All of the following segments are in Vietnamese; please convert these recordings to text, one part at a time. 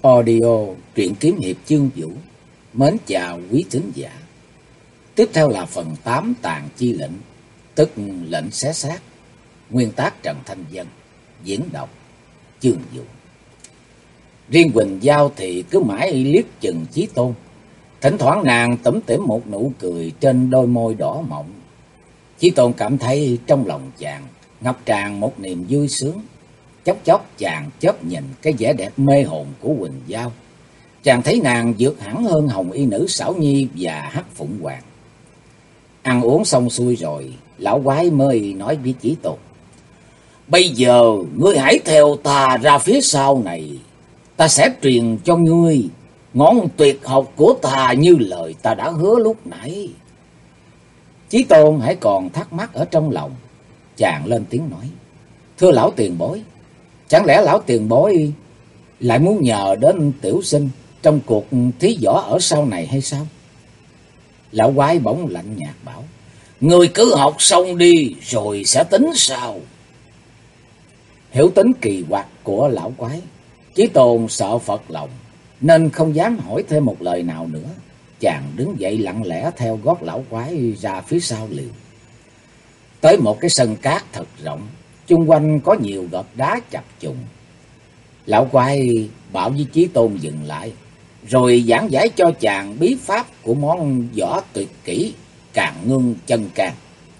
Audio truyện kiếm hiệp chương vũ. Mến chào quý thính giả. Tiếp theo là phần 8 Tàn Chi Lệnh, tức lệnh xé xác. Nguyên tác Trần Thanh Vân, diễn đọc chương vũ. Riêng Quỳnh Giao thì cứ mãi liếc chừng Chí Tôn. Thỉnh thoảng nàng tủm tỉm một nụ cười trên đôi môi đỏ mọng. Chí Tôn cảm thấy trong lòng chàng ngập tràn một niềm vui sướng. Chốc chốc chàng chớp nhìn cái vẻ đẹp mê hồn của Quỳnh Giao. Chàng thấy nàng vượt hẳn hơn Hồng Y Nữ Xảo Nhi và Hắc Phụng Hoàng. Ăn uống xong xuôi rồi, lão quái mới nói với Chí Tôn: "Bây giờ ngươi hãy theo ta ra phía sau này. Ta sẽ truyền cho ngươi ngón tuyệt học của ta như lời ta đã hứa lúc nãy." Chí Tôn hãy còn thắc mắc ở trong lòng. Chàng lên tiếng nói: "Thưa lão tiền bối, chẳng lẽ lão tiền bối lại muốn nhờ đến tiểu sinh trong cuộc thí võ ở sau này hay sao?" Lão quái bỗng lạnh nhạt bảo: "Ngươi cứ học xong đi rồi sẽ tính sau." Hiểu tính kỳ quặc của lão quái, Chí Tôn sợ phật lòng nên không dám hỏi thêm một lời nào nữa. Chàng đứng dậy lặng lẽ theo gót lão quái ra phía sau liều. Tới một cái sân cát thật rộng, chung quanh có nhiều gợp đá chập trùng. Lão quái bảo với Chí Tôn dừng lại, rồi giảng giải cho chàng bí pháp của món võ tuyệt kỹ Càn Ngưng Chân Can.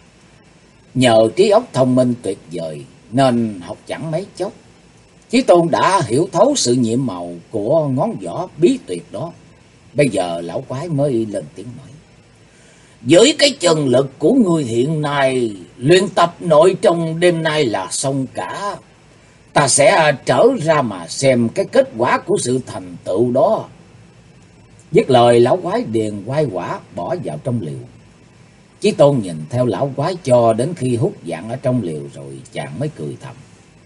Nhờ trí óc thông minh tuyệt vời nên học chẳng mấy chốc, Chí Tôn đã hiểu thấu sự nhiệm màu của ngón võ bí tuyệt đó. Bây giờ lão quái mới lên tiếng nói: "Với cái chân lực của ngươi hiện nay, luyện tập nội trong đêm nay là xong cả. Ta sẽ trở ra mà xem cái kết quả của sự thành tựu đó." Dứt lời, lão quái điền quai quả bỏ vào trong liều. Chí Tôn nhìn theo lão quái cho đến khi hút vạng ở trong liều rồi, chàng mới cười thầm: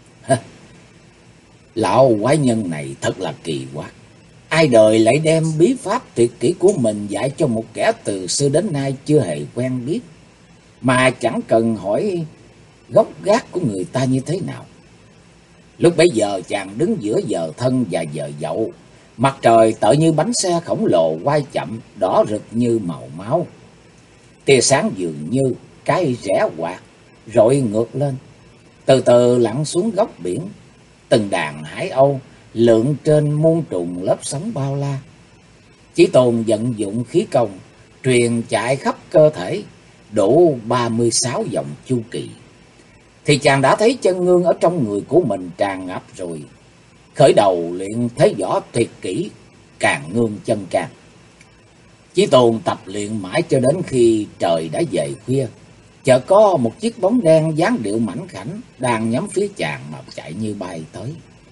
"Lão quái nhân này thật là kỳ quặc. Ai đời lại đem bí pháp tuyệt kỹ của mình dạy cho một kẻ từ xưa đến nay chưa hề quen biết, mà chẳng cần hỏi gốc gác của người ta như thế nào." Lúc bấy giờ chàng đứng giữa giờ thân và giờ dậu. Mặt trời tựa như bánh xe khổng lồ quay chậm, đỏ rực như màu máu. Tia sáng dường như cái rẽ quạt rọi ngược lên, từ từ lặn xuống góc biển. Từng đàn hải âu lượn trên muôn trùng lớp sóng bao la. Chí Tôn vận dụng khí công truyền chạy khắp cơ thể đủ 36 vòng chu kỳ, thì chàng đã thấy chân ngương ở trong người của mình tràn ngập rồi. Khởi đầu luyện thế võ tuyệt kỹ Càn Ngưng Chân Can. Chí Tôn tập luyện mãi cho đến khi trời đã về khuya, chợt có một chiếc bóng đen dáng điệu mảnh khảnh đang nhắm phía chàng mà chạy như bay tới.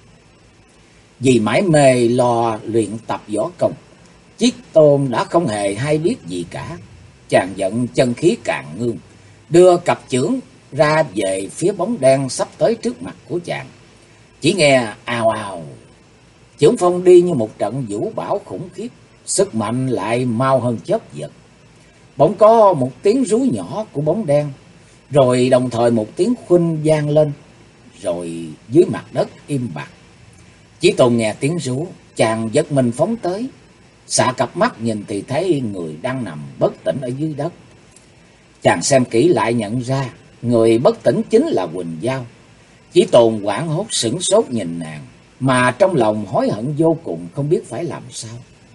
Vì mải mê lo luyện tập võ công, Chí Tôn đã không hề hay biết gì cả. Chàng vận chân khí Càn Ngưng, đưa cặp chưởng ra về phía bóng đen sắp tới trước mặt của chàng. Chỉ nghe ào ào, chưởng phong đi như một trận vũ bão khủng khiếp, sức mạnh lại mau hơn chớp giật. Bỗng có một tiếng rú nhỏ của bóng đen, rồi đồng thời một tiếng khuynh vang lên, rồi dưới mặt đất im bặt. Chí Tôn nghe tiếng rú, chàng giật mình phóng tới, xạ cặp mắt nhìn thì thấy người đang nằm bất tỉnh ở dưới đất. Chàng xem kỹ lại nhận ra người bất tỉnh chính là Quỳnh Giao. Chí Tôn hoảng hốt sửng sốt nhìn nàng, mà trong lòng hối hận vô cùng, không biết phải làm sao.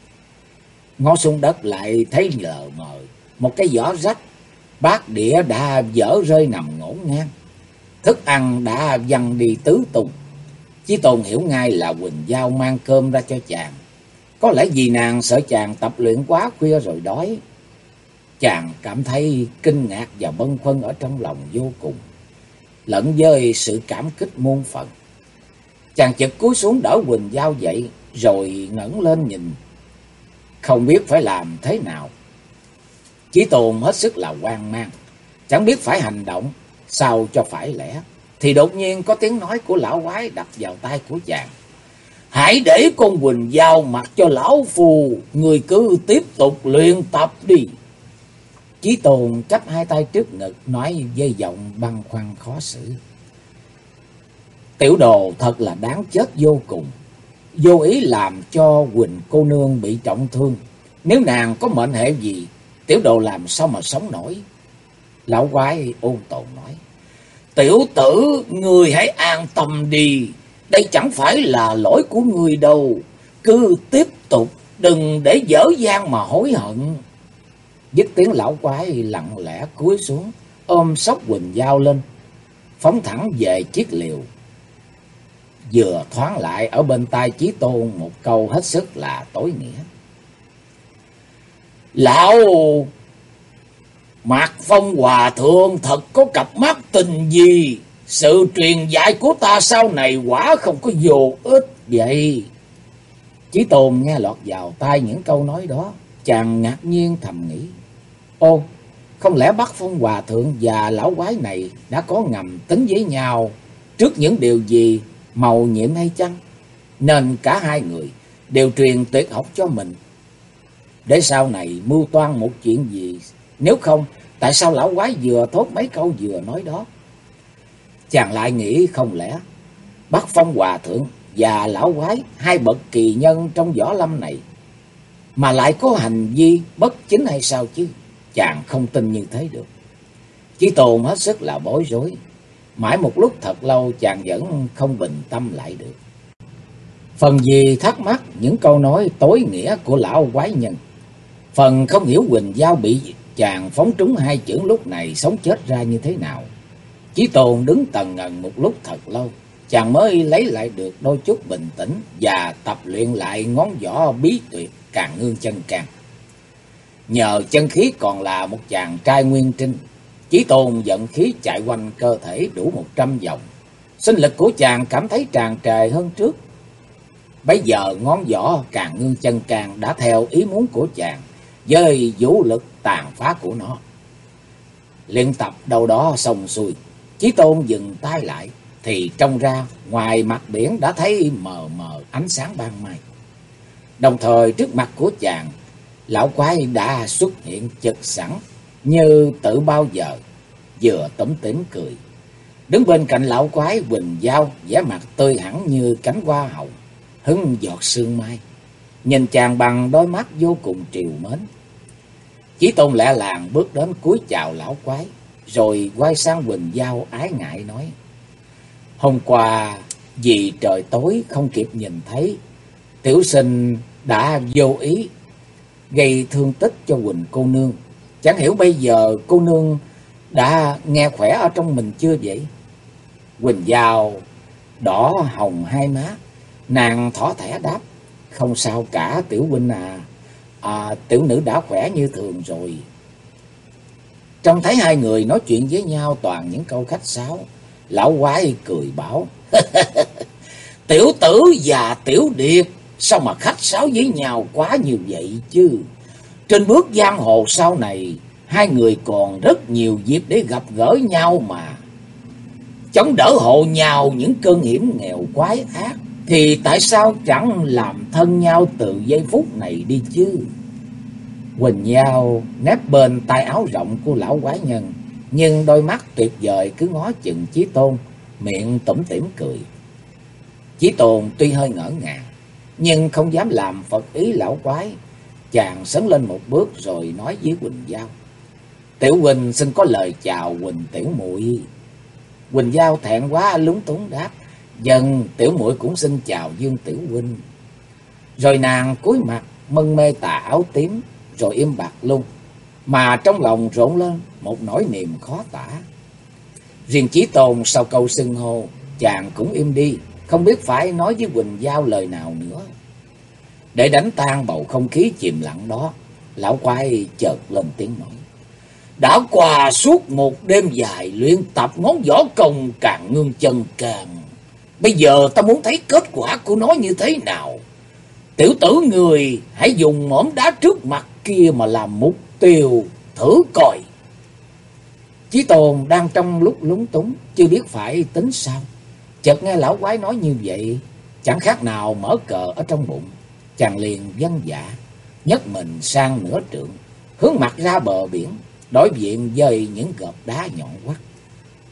Ngó xuống đất lại thấy lờ mờ một cái giỏ rách, bát đĩa đã vỡ rơi nằm ngổn ngang, thức ăn đã văng đi tứ tung. Chí Tôn hiểu ngay là Quỳnh Giao mang cơm ra cho chàng. Có lẽ vì nàng sợ chàng tập luyện quá khuya rồi đói. Chàng cảm thấy kinh ngạc và bâng khuâng ở trong lòng vô cùng, lẫn với sự cảm kích muôn phần. Chàng chợt cúi xuống đỡ Quỳnh Giao dậy, rồi ngẩng lên nhìn, không biết phải làm thế nào. Chí Tôn hết sức là hoang mang, chẳng biết phải hành động sao cho phải lẽ. Thì đột nhiên có tiếng nói của lão quái đập vào tai của chàng: "Hãy để con Quỳnh Giao mặc cho lão phù, người cứ tiếp tục luyện tập đi." Chí Tôn chắp hai tay trước ngực, nói với giọng băn khoăn khó xử: "Tiểu đồ thật là đáng chết vô cùng. vô ý làm cho Quỳnh cô nương bị trọng thương. Nếu nàng có mệnh hệ gì, tiểu đồ làm sao mà sống nổi. Lão quái ôn tồn nói: Tiểu tử, ngươi hãy an tâm đi. Đây chẳng phải là lỗi của ngươi đâu. Cứ tiếp tục, đừng để dở dang mà hối hận. Dứt tiếng, lão quái lặng lẽ cúi xuống, ôm xốc Quỳnh Giao lên, phóng thẳng về chiếc liều. Vừa thoáng lại ở bên tai Chí Tôn một câu hết sức là tối nghĩa: Lão Mạc Phong Hòa Thượng thật có cặp mắt tình gì. Sự truyền dạy của ta sau này quả không có vô ích vậy. Chí Tôn nghe lọt vào tai những câu nói đó, chàng ngạc nhiên thầm nghĩ: Ô, không lẽ Bắc Phong Hòa Thượng và lão quái này đã có ngầm tính với nhau trước những điều gì mầu nhiệm hay chăng? Nên cả hai người đều truyền tuyệt học cho mình, để sau này mưu toan một chuyện gì. Nếu không, tại sao lão quái vừa thốt mấy câu vừa nói đó? Chàng lại nghĩ không lẽ Bắc Phong Hòa Thượng và lão quái, hai bậc kỳ nhân trong võ lâm này, mà lại có hành vi bất chính hay sao chứ? Chàng không tin như thế được. Chí Tôn hết sức là bối rối. Mãi một lúc thật lâu chàng vẫn không bình tâm lại được. Phần vì thắc mắc những câu nói tối nghĩa của lão quái nhân, phần không hiểu Quỳnh Giao bị chàng phóng trúng hai chưởng lúc này sống chết ra như thế nào. Chí Tôn đứng tần ngần một lúc thật lâu, chàng mới lấy lại được đôi chút bình tĩnh và tập luyện lại ngón võ bí tuyệt Càn Ngương Chân Can. Nhờ chân khí còn là một chàng trai nguyên trinh, Chí Tôn vận khí chạy quanh cơ thể đủ 100 vòng. Sinh lực của chàng cảm thấy tràn trề hơn trước. Bây giờ ngón võ Càn Ngương Chân Can đã theo ý muốn của chàng, với vũ lực tàn phá của nó. Luyện tập đâu đó xong xuôi, Chí Tôn dừng tay lại, thì trông ra ngoài mặt biển đã thấy mờ mờ ánh sáng ban mai. Đồng thời trước mặt của chàng, lão quái đã xuất hiện chực sẵn như tự bao giờ, vừa tủm tỉm cười. Đứng bên cạnh lão quái, Quỳnh Giao vẻ mặt tươi hẳn như cánh hoa hồng hứng giọt sương mai, nhìn chàng bằng đôi mắt vô cùng trìu mến. Chí Tôn lẹ làng bước đến cúi chào lão quái, rồi quay sang Quỳnh Giao ái ngại nói: Hôm qua vì trời tối không kịp nhìn thấy, tiểu sinh đã vô ý gây thương tích cho Quỳnh cô nương. Chẳng hiểu bây giờ cô nương đã nghe khỏe ở trong mình chưa vậy? Quỳnh Giao đỏ hồng hai má, nàng thỏ thẻ đáp: Không sao cả tiểu huynh à, tiểu nữ đã khỏe như thường rồi. Trông thấy hai người nói chuyện với nhau toàn những câu khách sáo, lão quái cười bảo: Tiểu tử và tiểu điệt sao mà khách sáo với nhau quá như vậy chứ? Trên bước giang hồ sau này, hai người còn rất nhiều dịp để gặp gỡ nhau mà. Chống đỡ hộ nhau những cơn hiểm nghèo quái ác, thì tại sao chẳng làm thân nhau từ giây phút này đi chứ? Quỳnh Giao nép bên tay áo rộng của lão quái nhân, nhưng đôi mắt tuyệt vời cứ ngó chừng Chí Tôn, miệng tủm tỉm cười. Chí Tôn tuy hơi ngỡ ngàng, nhưng không dám làm phật ý lão quái. Chàng sấn lên một bước rồi nói với Quỳnh Giao: Tiểu huynh xin có lời chào Quỳnh tiểu muội. Quỳnh Giao thẹn quá lúng túng đáp: Dân tiểu muội cũng xin chào Dương tiểu huynh. Rồi nàng cúi mặt mân mê tà áo tím, rồi im bặt luôn, mà trong lòng rộn lên một nỗi niềm khó tả. Riêng Chí Tôn sau câu xưng hô, chàng cũng im đi, không biết phải nói với Quỳnh Giao lời nào nữa. Để đánh tan bầu không khí chìm lặng đó, lão quái chợt lên tiếng nói: Đã qua suốt một đêm dài luyện tập ngón võ công Càn Ngương Chân Can, bây giờ ta muốn thấy kết quả của nó như thế nào. Tiểu tử người hãy dùng mỏm đá trước mặt kia mà làm mục tiêu thử coi. Chí Tôn đang trong lúc lúng túng, chưa biết phải tính sao. Chợt nghe lão quái nói như vậy, chẳng khác nào mở cờ ở trong bụng. Chàng liền vâng dạ, nhấc mình sang nửa trượng, hướng mặt ra bờ biển, đối diện với những gợp đá nhọn hoắt.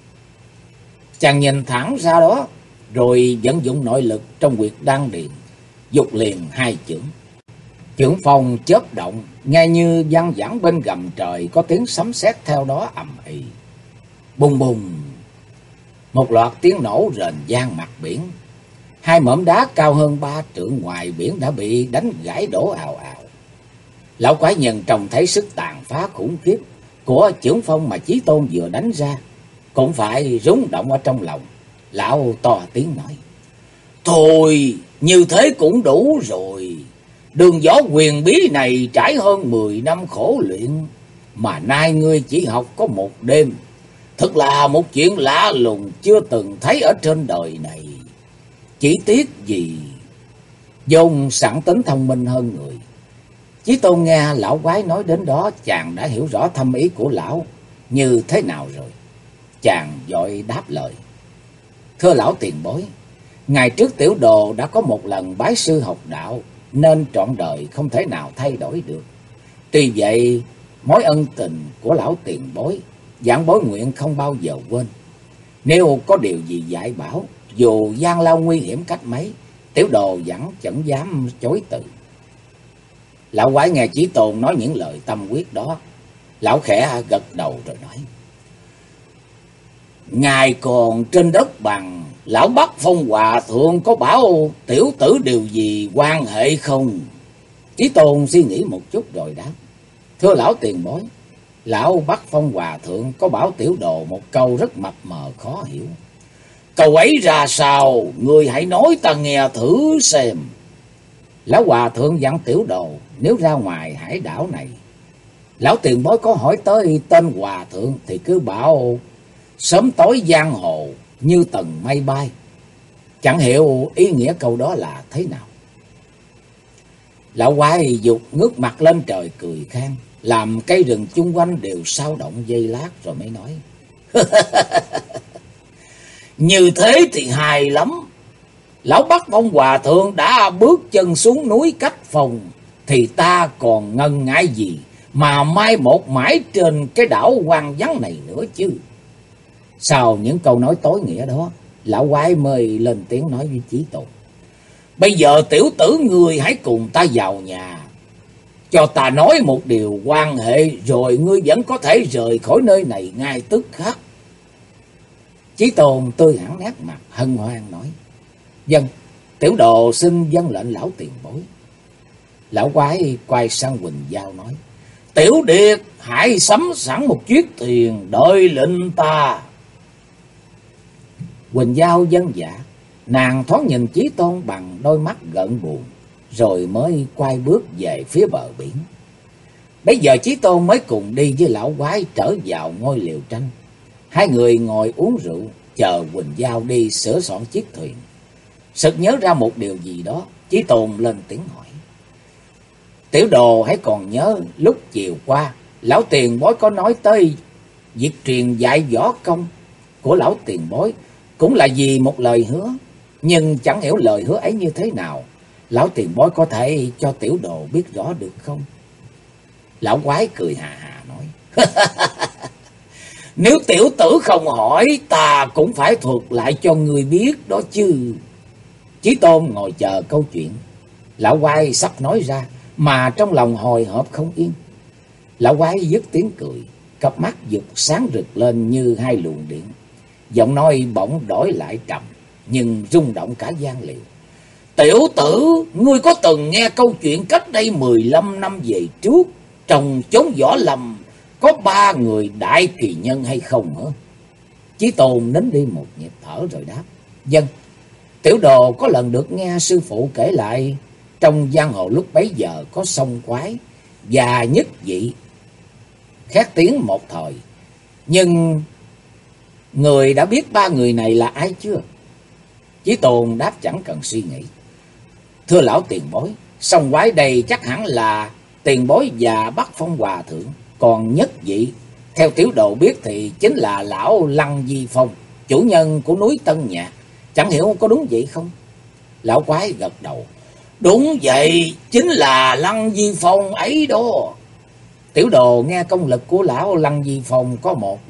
Chàng nhìn thẳng ra đó, rồi vận dụng nội lực trong huyệt đan điền, giục liền hai chưởng. Chưởng phong chớp động, nghe như văng vẳng bên gầm trời, có tiếng sấm sét theo đó ầm ĩ. Bùng bùng, một loạt tiếng nổ rền vang mặt biển. Hai mỏm đá cao hơn 3 trượng ngoài biển đã bị đánh gãy đổ ào ào. Lão quái nhân trông thấy sức tàn phá khủng khiếp của chưởng phong mà Chí Tôn vừa đánh ra, cũng phải rúng động ở trong lòng. Lão to tiếng nói: "Thôi, như thế cũng đủ rồi. Đường võ huyền bí này trải hơn 10 năm khổ luyện, mà nay ngươi chỉ học có một đêm. Thật là một chuyện lạ lùng chưa từng thấy ở trên đời này. Chỉ tiếc gì vốn sẵn tính thông minh hơn người." Chí Tôn nghe lão quái nói đến đó, chàng đã hiểu rõ thâm ý của lão như thế nào rồi. Chàng vội đáp lời: "Thưa lão tiền bối, ngày trước tiểu đồ đã có một lần bái sư học đạo, nên trọn đời không thể nào thay đổi được. Tuy vậy, mối ân tình của lão tiền bối, vãn bối nguyện không bao giờ quên. Nếu có điều gì dạy bảo, dù gian lao nguy hiểm cách mấy, tiểu đồ vẫn chẳng dám chối từ." Lão quái nghe Chí Tôn nói những lời tâm quyết đó, lão khẽ gật đầu rồi nói: "Ngài còn trên đất bằng, lão Bắc Phong Hòa Thượng có bảo tiểu tử điều gì quan hệ không?" Chí Tôn suy nghĩ một chút rồi đáp: "Thưa lão tiền bối, lão Bắc Phong Hòa Thượng có bảo tiểu đồ một câu rất mập mờ khó hiểu." "Câu ấy ra sao? Người hãy nói ta nghe thử xem." "Lão Hòa Thượng dặn tiểu đồ nếu ra ngoài hải đảo này, lão tiền bối có hỏi tới tên Hòa Thượng thì cứ bảo sớm tối giang hồ như tầng mây bay." Chẳng hiểu ý nghĩa câu đó là thế nào. Lão quái dục ngước mặt lên trời cười khan, làm cây rừng chung quanh đều sao động giây lát rồi mới nói: "Như thế thì hay lắm. Lão Bắc Phong Hòa Thượng đã bước chân xuống núi cách phòng, thì ta còn ngần ngại gì mà mai một mãi trên cái đảo hoang vắng này nữa chứ." Sau những câu nói tối nghĩa đó, lão quái mới lên tiếng nói với Chí Tôn: "Bây giờ tiểu tử ngươi hãy cùng ta vào nhà, cho ta nói một điều quan hệ, rồi ngươi vẫn có thể rời khỏi nơi này ngay tức khắc." Chí Tôn tươi hẳn nét mặt, hân hoan nói: "Vâng, tiểu đồ xin vâng lệnh lão tiền bối." Lão quái quay sang Quỳnh Giao nói: "Tiểu điệt, hãy sắm sẵn một chiếc thuyền đợi lệnh ta." Quỳnh Giao vâng dạ. Nàng thoáng nhìn Chí Tôn bằng đôi mắt gợn buồn, rồi mới quay bước về phía bờ biển. Bây giờ Chí Tôn mới cùng đi với lão quái trở vào ngôi liều tranh. Hai người ngồi uống rượu, chờ Quỳnh Giao đi sửa soạn chiếc thuyền. Sực nhớ ra một điều gì đó, Chí Tôn lên tiếng hỏi: "Tiểu đồ hãy còn nhớ lúc chiều qua, lão tiền bối có nói tới việc truyền dạy võ công của lão tiền bối, cũng là vì một lời hứa, nhưng chẳng hiểu lời hứa ấy như thế nào. Lão tiền bối có thể cho tiểu đồ biết rõ được không?" Lão quái cười hà hà nói: "Nếu tiểu tử không hỏi, ta cũng phải thuật lại cho người biết đó chứ." Chí Tôn ngồi chờ câu chuyện. Lão quái sắp nói ra, mà trong lòng hồi hộp không yên. Lão quái dứt tiếng cười, cặp mắt giật sáng rực lên như hai luồng điện. Giọng nói bỗng đổi lại trầm, nhưng rung động cả gian liệu: "Tiểu tử, ngươi có từng nghe câu chuyện cách đây 15 năm về trước, trong chốn võ lâm có 3 người đại kỳ nhân hay không hả?" Chí Tôn nín đi một nhịp thở rồi đáp: "Vâng, tiểu đồ có lần được nghe sư phụ kể lại, trong giang hồ lúc bấy giờ có song quái và nhất vị khét tiếng một thời. Nhưng người đã biết 3 người này là ai chưa?" Chí Tôn đáp chẳng cần suy nghĩ: "Thưa lão tiền bối, song quái đây chắc hẳn là tiền bối và Bắc Phong Hòa Thượng. Còn nhất vị, theo tiểu đồ biết thì chính là lão Lăng Di Phong, chủ nhân của núi Tân Nhạc. Chẳng hiểu có đúng vậy không?" Lão quái gật đầu: "Đúng vậy, chính là Lăng Di Phong ấy đó." Tiểu đồ nghe công lực của lão Lăng Di Phong có một: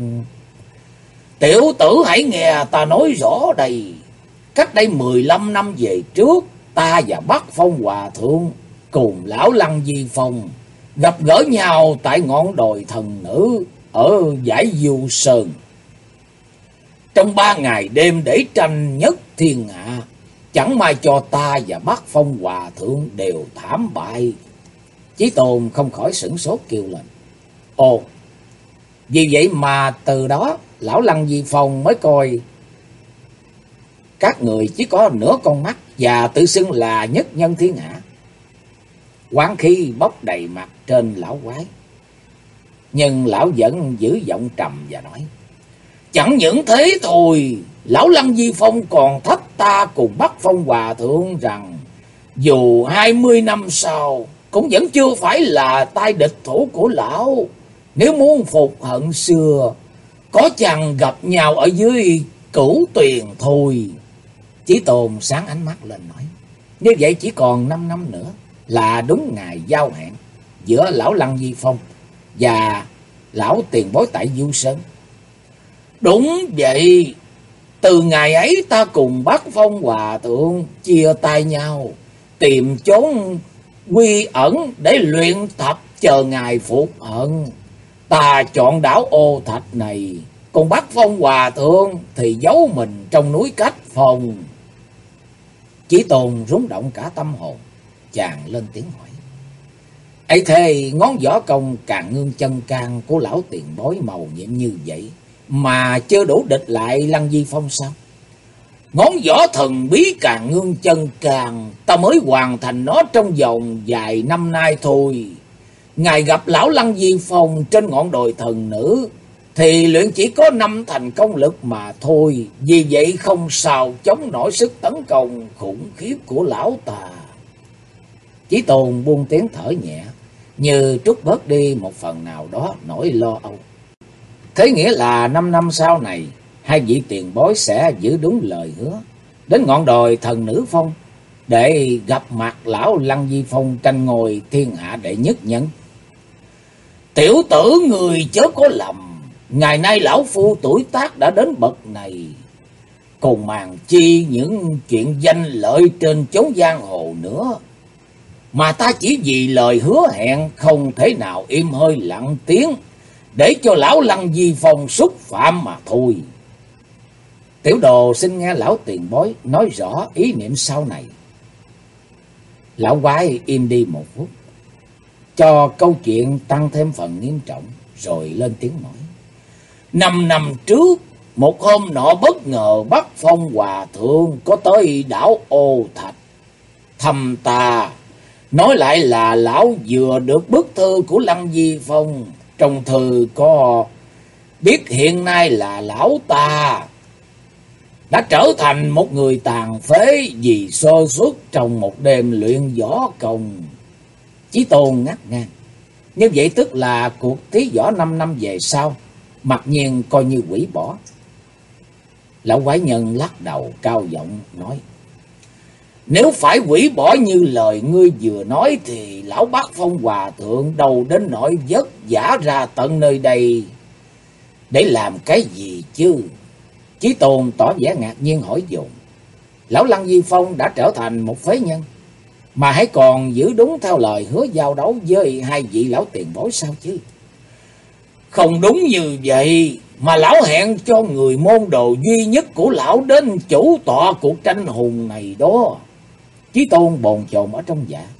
"Tiểu tử hãy nghe ta nói rõ đây. Cách đây 15 năm về trước, ta và Bắc Phong Hòa Thượng cùng lão Lăng Di Phong gặp gỡ nhau tại ngọn đồi thần nữ ở dãy Du Sơn. Trong 3 ngày đêm để tranh nhất thiên hạ, chẳng may cho ta và Bắc Phong Hòa Thượng đều thảm bại. Chí Tôn không khỏi sửng sốt kêu lên: Ồ, vì vậy mà từ đó lão Lăng Di Phong mới coi các người chỉ có nửa con mắt và tự xưng là nhất nhân thiên hạ. Oán khí bốc đầy mặt trên lão quái, nhưng lão vẫn giữ giọng trầm và nói: Chẳng những thế thôi, lão Lăng Di Phong còn thách ta cùng Bắc Phong Hòa Thượng rằng dù 20 năm sau cũng vẫn chưa phải là tay địch thủ của lão. Nếu muốn phục hận xưa, có chăng gặp nhau ở dưới Cửu Tuyền thôi. Chí Tôn sáng ánh mắt lên nói: Như vậy chỉ còn 5 năm nữa là đúng ngày giao hẹn giữa lão Lăng Di Phong và lão tiền bối tại Du Sơn. Đúng vậy, từ ngày ấy ta cùng Bắc Phong Hòa Thượng chia tay nhau, tìm chốn quy ẩn để luyện tập chờ ngày phục hận. Ta chọn đảo Ô Thạch này, còn Bắc Phong Hòa Thượng thì giấu mình trong núi Cách Phong. Chí Tôn rung động cả tâm hồn, chàng lên tiếng hỏi: ấy thế ngón võ công Càn Ngương Chân Can của lão tiền bối màu nhiệm như vậy mà chưa đủ địch lại Lăng Di Phong sao? Ngón võ thần bí Càn Ngương Chân Can ta mới hoàn thành nó trong vòng vài năm nay thôi. Ngài gặp lão Lăng Di Phong trên ngọn đồi thần nữ thì luyện chỉ có 5 thành công lực mà thôi. Vì vậy không sao chống nổi sức tấn công khủng khiếp của lão ta. Chí Tôn buông tiếng thở nhẹ, như trút bớt đi một phần nào đó nỗi lo âu. Thế nghĩa là 5 năm sau này, hai vị tiền bối sẽ giữ đúng lời hứa, đến ngọn đồi thần nữ phong để gặp mặt lão Lăng Di Phong tranh ngôi thiên hạ đệ nhất nhân. Tiểu tử người chớ có lầm, ngày nay lão phu tuổi tác đã đến bậc này, còn màng chi những chuyện danh lợi trên chốn giang hồ nữa, mà ta chỉ vì lời hứa hẹn không thể nào im hơi lặng tiếng để cho lão Lăng Di Phong xúc phạm mà thôi. Tiểu đồ xin nghe lão tiền bối nói rõ ý niệm sau này. Lão quái im đi một phút, cho câu chuyện tăng thêm phần nghiêm trọng, rồi lên tiếng nói: 5 năm trước, một hôm nọ bất ngờ Bắc Phong Hòa Thượng có tới đảo Ô Thạch thăm ta. Nói lại là lão vừa được bức thư của Lăng Di Phong. Trong thư có biết hiện nay là lão ta đã trở thành một người tàn phế vì sơ suất trong một đêm luyện võ công. Chí Tôn ngắt ngang: Như vậy tức là cuộc thí võ 5 năm về sau mặc nhiên coi như hủy bỏ. Lão quái nhân lắc đầu cao giọng nói: Nếu phải hủy bỏ như lời ngươi vừa nói thì lão Bắc Phong Hòa Thượng đâu đến nỗi vất vả ra tận nơi đây để làm cái gì chứ? Chí Tôn tỏ vẻ ngạc nhiên hỏi dồn: Lão Lăng Di Phong đã trở thành một phế nhân mà hãy còn giữ đúng theo lời hứa giao đấu với hai vị lão tiền bối sao chứ? Không đúng như vậy, mà lão hẹn cho người môn đồ duy nhất của lão đến chủ tọa cuộc tranh hùng này đó. Chí Tôn bồn chồn ở trong dạ: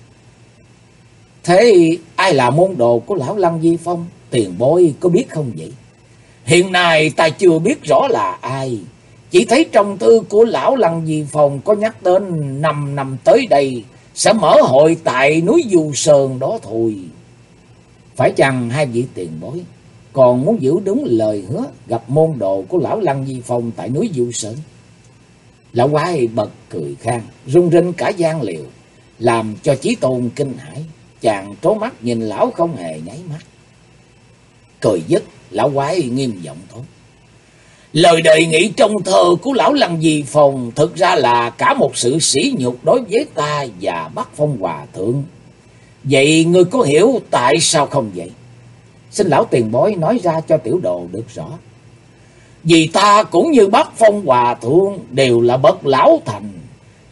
Thế ai là môn đồ của lão Lăng Di Phong, tiền bối có biết không vậy? Hiện nay ta chưa biết rõ là ai, chỉ thấy trong thư của lão Lăng Di Phong có nhắc đến 5 năm tới đây sẽ mở hội tại núi Du Sơn đó thôi. Phải chăng hai vị tiền bối còn muốn giữ đúng lời hứa gặp môn đồ của lão Lăng Di Phong tại núi Du Sơn? Lão quái bật cười khan, rung rinh cả gian liều, làm cho Chí Tôn kinh hãi. Chàng trố mắt nhìn lão không hề nháy mắt. Cười dứt, lão quái nghiêm giọng thốt: Lời đề nghị trong thơ của lão Lăng Di Phong thực ra là cả một sự sỉ nhục đối với ta và Bắc Phong Hòa Thượng. Vậy ngươi có hiểu tại sao không vậy? Xin lão tiền bối nói ra cho tiểu đồ được rõ. Vì ta cũng như Bắc Phong Hòa Thượng đều là bậc lão thành,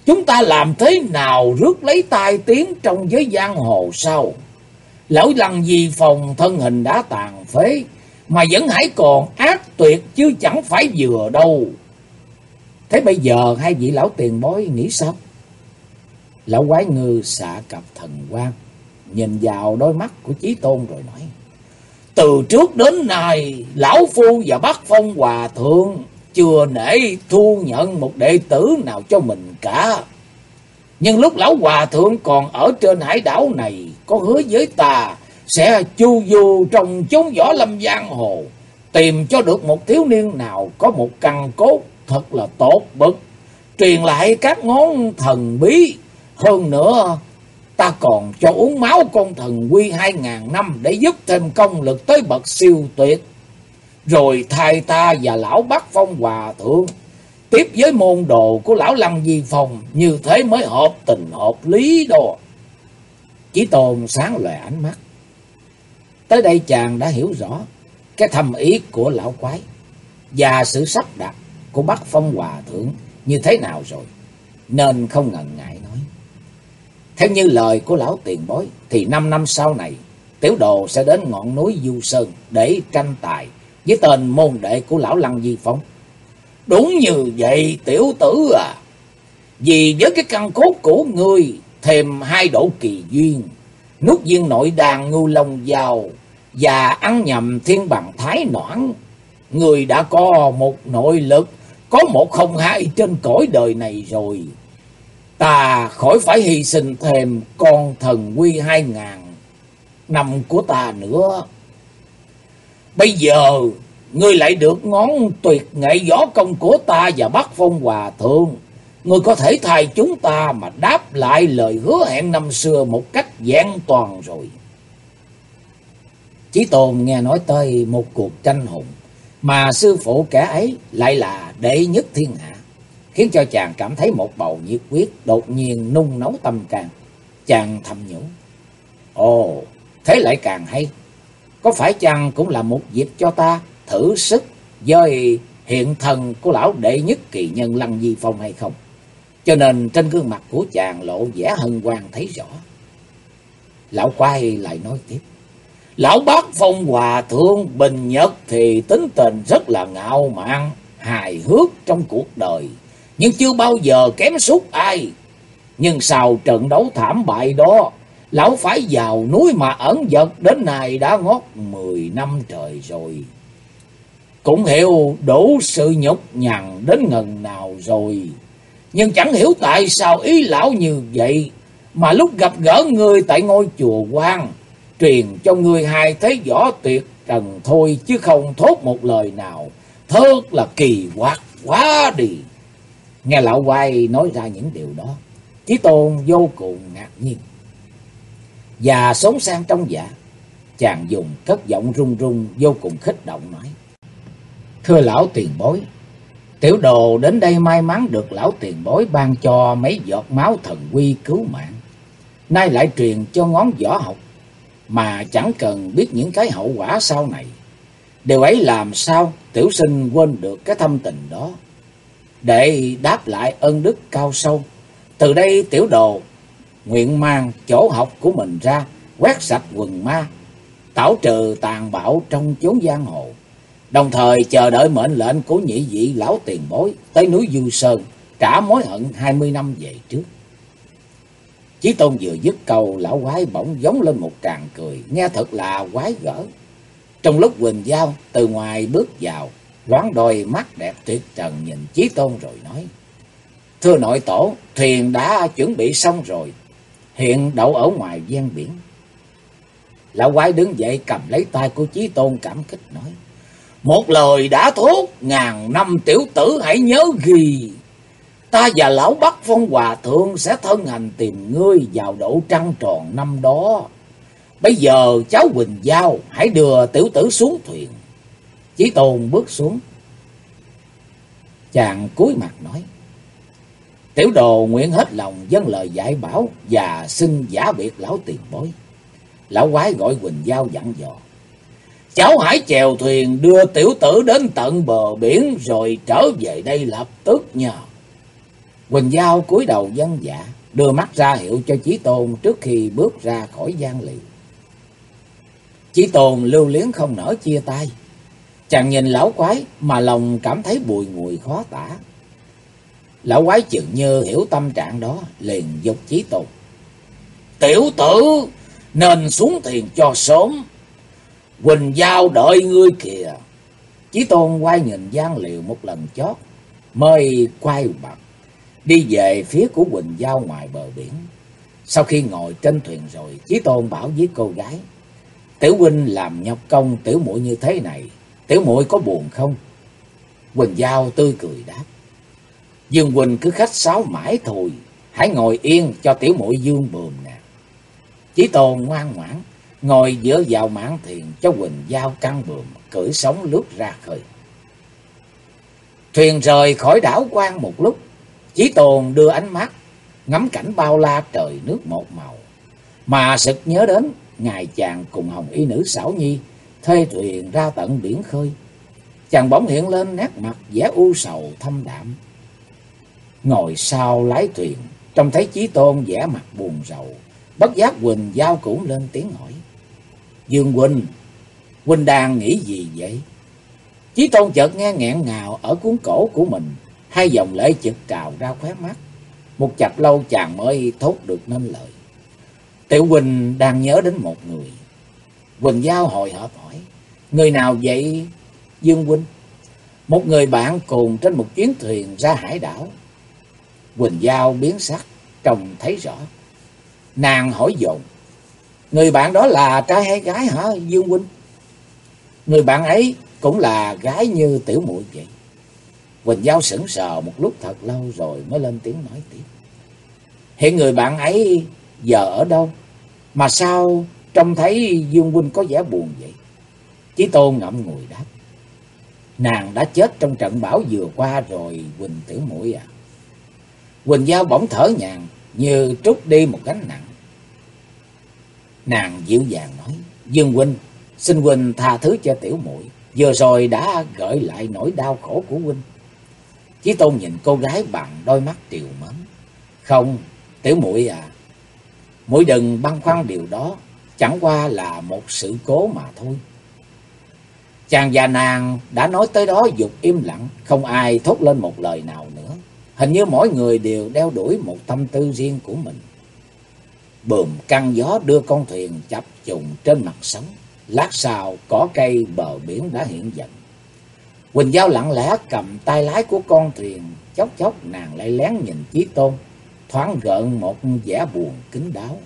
chúng ta làm thế nào rước lấy tai tiếng trong giới giang hồ sao? Lão Lăng Di Phong thân hình đã tàn phế, mà vẫn hãy còn ác tuyệt chứ chẳng phải vừa đâu. Thế bây giờ hai vị lão tiền bối nghĩ sao? Lão Quái Ngư xạ cặp thần quang, nhìn vào đôi mắt của Chí Tôn rồi nói: từ trước đến nay, lão phu và Bắc Phong Hòa Thượng chưa nể thu nhận một đệ tử nào cho mình cả. Nhưng lúc lão Hòa Thượng còn ở trên hải đảo này, có hứa với ta sẽ chu du trong chốn võ lâm giang hồ, tìm cho được một thiếu niên nào có một căn cốt thật là tốt bậc, truyền lại các ngón thần bí. Hơn nữa, ta còn cho uống máu con thần quy 2000 năm để giúp thêm công lực tới bậc siêu tuyệt. Rồi thay ta và lão Bắc Phong Hòa Thượng tiếp với môn đồ của lão Lăng Di Phong, như thế mới hợp tình hợp lý đó. Chí Tôn sáng lòe ánh mắt. Tới đây chàng đã hiểu rõ cái thâm ý của lão quái và sự sắp đặt của Bắc Phong Hòa Thượng như thế nào rồi, nên không ngần ngại nói: theo như lời của lão tiền bối thì 5 năm sau này, tiểu đồ sẽ đến ngọn núi Du Sơn để tranh tài với tên môn đệ của lão Lăng Di Phong. Đúng như vậy tiểu tử à, vì với cái căn cốt của ngươi, thêm 2 độ kỳ duyên, nuốt viên nội đàn ngưu long dao và ăn nhầm thiên bằng thái noãn, ngươi đã có một nội lực có 102 trên cõi đời này rồi. Ta khỏi phải hy sinh thêm con thần quy 2000 năm của ta nữa. Bây giờ ngươi lại được ngón tuyệt nghệ võ công của ta và Bắc Phong Hòa Thượng. Ngươi có thể thay chúng ta mà đáp lại lời hứa hẹn năm xưa một cách vẹn toàn rồi. Chí Tôn nghe nói tới một cuộc tranh hùng mà sư phụ kẻ ấy lại là đệ nhất thiên hạ, khiến cho chàng cảm thấy một bầu nhiệt huyết đột nhiên nung nấu tâm can. Chàng thầm nhủ: ồ, thế lại càng hay. Có phải chăng cũng là một dịp cho ta thử sức với hiện thân của lão đệ nhất kỳ nhân Lăng Di Phong hay không? Cho nên trên gương mặt của chàng lộ vẻ hân hoan thấy rõ. Lão quay lại nói tiếp: lão Bắc Phong Hòa Thượng bình nhật thì tính tình rất là ngạo mạn, hài hước trong cuộc đời, nhưng chưa bao giờ kém sút ai. Nhưng sau trận đấu thảm bại đó, lão phải vào núi mà ẩn dật đến nay đã ngót 10 năm trời rồi. Cũng hiểu đủ sự nhục nhằn đến ngần nào rồi. Nhưng chẳng hiểu tại sao ý lão như vậy, mà lúc gặp gỡ ngươi tại ngôi chùa Quan, truyền cho ngươi 2 thế võ tuyệt trần thôi, chứ không thốt một lời nào. Thật là kỳ quặc quá đi. Nghe lão quay nói ra những điều đó, Chí Tôn vô cùng ngạc nhiên và xốn sang trong dạ. Chàng dùng cất giọng run run vô cùng khích động nói: thưa lão tiền bối, tiểu đồ đến đây may mắn được lão tiền bối ban cho mấy giọt máu thần quy cứu mạng, nay lại truyền cho ngón võ học, mà chẳng cần biết những cái hậu quả sau này. Điều ấy làm sao tiểu sinh quên được cái thâm tình đó. Để đáp lại ơn đức cao sâu, từ đây tiểu đồ nguyện mang chỗ học của mình ra, quét sạch quần ma, tảo trừ tàn bạo trong chốn giang hồ, đồng thời chờ đợi mệnh lệnh của nhị vị lão tiền bối tới núi Du Sơn trả mối hận 20 năm về trước. Chí Tôn vừa dứt câu, lão quái bỗng giống lên một tràng cười nghe thật là quái gở. Trong lúc Quỳnh Giao từ ngoài bước vào, loáng đôi mắt đẹp tuyệt trần nhìn Chí Tôn rồi nói: thưa nội tổ, thuyền đã chuẩn bị xong rồi, hiện đậu ở ngoài ven biển. Lão quái đứng dậy cầm lấy tay của Chí Tôn cảm kích nói: một lời đã thốt, ngàn năm tiểu tử hãy nhớ ghi. Ta và lão Bắc Phong Hòa Thượng sẽ thân hành tìm ngươi vào độ trăng tròn năm đó. Bây giờ cháu Quỳnh Giao hãy đưa tiểu tử xuống thuyền. Chí Tôn bước xuống, chàng cúi mặt nói: tiểu đồ nguyện hết lòng vâng lời dạy bảo và xin giả biệt lão tiền bối. Lão quái gọi Quỳnh Giao dặn dò: cháu hãy chèo thuyền đưa tiểu tử đến tận bờ biển rồi trở về đây lập tức nha. Quỳnh Giao cúi đầu vâng dạ, đưa mắt ra hiệu cho Chí Tôn trước khi bước ra khỏi gian liệu. Chí Tôn lưu luyến không nỡ chia tay. Chàng nhìn lão quái mà lòng cảm thấy bùi ngùi khó tả. Lão quái chừng như hiểu tâm trạng đó, liền giục Chí Tôn: "Tiểu tử, nên xuống thuyền cho sớm. Quỳnh Giao đợi ngươi kìa." Chí Tôn quay nhìn gian liệu một lần chót, mới quay mặt đi về phía của Quỳnh Giao ngoài bờ biển. Sau khi ngồi trên thuyền rồi, Chí Tôn bảo với cô gái: "Tiểu huynh làm nhọc công tiểu muội như thế này, tiểu muội có buồn không?" Quỳnh Giao tươi cười đáp: "Dương huynh cứ khách sáo mãi thôi, hãy ngồi yên cho tiểu muội dương bườm nè." Chí Tôn ngoan ngoãn ngồi dựa vào mạn thuyền cho Quỳnh Giao căng bườm, cưỡi sóng lướt ra khơi. Thuyền rời khỏi đảo Quan một lúc, Chí Tôn đưa ánh mắt ngắm cảnh bao la trời nước một màu, mà sực nhớ đến ngày chàng cùng hồng y nữ Xảo Nhi thuê thuyền ra tận biển khơi. Chàng bỗng hiện lên nét mặt vẻ u sầu thâm đạm. Ngồi sau lái thuyền, trông thấy Chí Tôn vẻ mặt buồn rầu, bất giác Quỳnh Giao cũng lên tiếng hỏi: "Dương huynh, huynh đang nghĩ gì vậy?" Chí Tôn chợt nghe nghẹn ngào ở cuốn cổ của mình, hai dòng lệ chực trào ra khóe mắt. Một chập lâu chàng mới thốt được nên lời: "Tiểu huynh đang nhớ đến một người." Quỳnh Giao hồi hộp hỏi: "Người nào vậy Dương huynh?" "Một người bạn cùng trên một chuyến thuyền ra hải đảo." Quỳnh Giao biến sắc, trông thấy rõ. Nàng hỏi dồn: "Người bạn đó là trai hay gái hả Dương huynh?" "Người bạn ấy cũng là gái như tiểu muội vậy." Quỳnh Giao sững sờ một lúc thật lâu rồi mới lên tiếng nói tiếp: "Hiện người bạn ấy giờ ở đâu, mà sao trông thấy Dương huynh có vẻ buồn vậy?" Chí Tôn ngậm ngùi đáp: "Nàng đã chết trong trận bão vừa qua rồi Quỳnh tiểu muội à." Quỳnh Giao bỗng thở nhàn như trút đi một gánh nặng. Nàng dịu dàng nói: "Dương huynh, xin huynh tha thứ cho tiểu muội, vừa rồi đã gợi lại nỗi đau khổ của huynh." Chí Tôn nhìn cô gái bằng đôi mắt trìu mến: "Không, tiểu muội à, muội đừng băn khoăn điều đó, chẳng qua là một sự cố mà thôi." Chàng và nàng đã nói tới đó dục im lặng, không ai thốt lên một lời nào nữa. Hình như mỗi người đều đeo đuổi một tâm tư riêng của mình. Bườm căng gió đưa con thuyền chập trùng trên mặt sóng. Lát sau cỏ cây bờ biển đã hiện dần. Quỳnh Giao lặng lẽ cầm tay lái của con thuyền, chốc chốc nàng lại lén nhìn Chí Tôn, thoáng gợn một vẻ buồn kín đáo.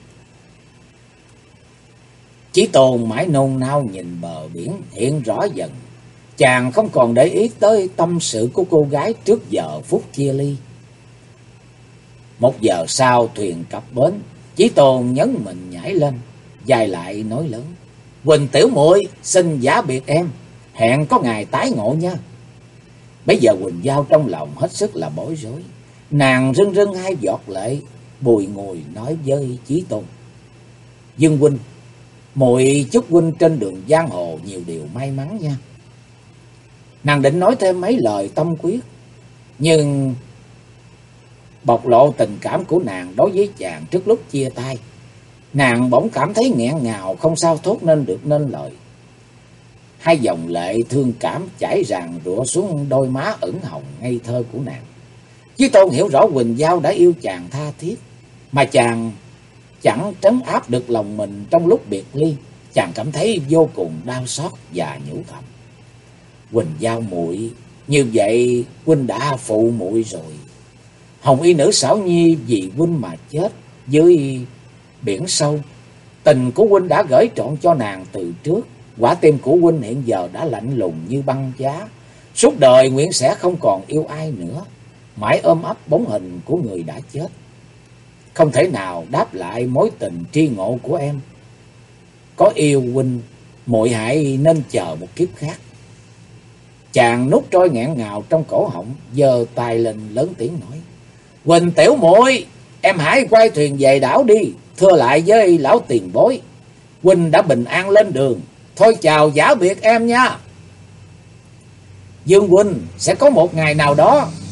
Chí Tôn mãi nôn nao nhìn bờ biển hiện rõ dần. Chàng không còn để ý tới tâm sự của cô gái trước giờ phút chia ly. 1 giờ sau thuyền cập bến, Chí Tôn nhấn mình nhảy lên, dài lại nói lớn: "Quỳnh tiểu muội xin giả biệt em, hẹn có ngày tái ngộ nha." Bây giờ Quỳnh Giao trong lòng hết sức là bối rối. Nàng rưng rưng hai giọt lệ, bùi ngùi nói với Chí Tôn: "Dương huynh, muội chúc huynh trên đường giang hồ nhiều điều may mắn nha." Nàng định nói thêm mấy lời tâm quyết, nhưng bộc lộ tình cảm của nàng đối với chàng trước lúc chia tay, nàng bỗng cảm thấy nghẹn ngào không sao thốt nên được nên lời. Hai dòng lệ thương cảm chảy ràng rụa xuống đôi má ửng hồng ngây thơ của nàng. Chí Tôn hiểu rõ Quỳnh Giao đã yêu chàng tha thiết, mà chàng chẳng trấn áp được lòng mình trong lúc biệt ly. Chàng cảm thấy vô cùng đau xót và nhủ thầm: "Quỳnh Giao muội, như vậy huynh đã phụ muội rồi. Hồng y nữ Xảo Nhi vì huynh mà chết dưới biển sâu. Tình của huynh đã gửi trọn cho nàng từ trước. Quả tim của huynh hiện giờ đã lạnh lùng như băng giá. Suốt đời nguyện sẽ không còn yêu ai nữa, mãi ôm ấp bóng hình của người đã chết. Không thể nào đáp lại mối tình tri ngộ của em. Có yêu huynh, muội hãy nên chờ một kiếp khác." Chàng nuốt trôi nghẹn ngào trong cổ họng, giơ tay lên lớn tiếng nói: "Quỳnh tiểu muội, em hãy quay thuyền về đảo đi, thưa lại với lão tiền bối, huynh đã bình an lên đường, thôi chào giả biệt em nha." "Dương huynh, sẽ có một ngày nào đó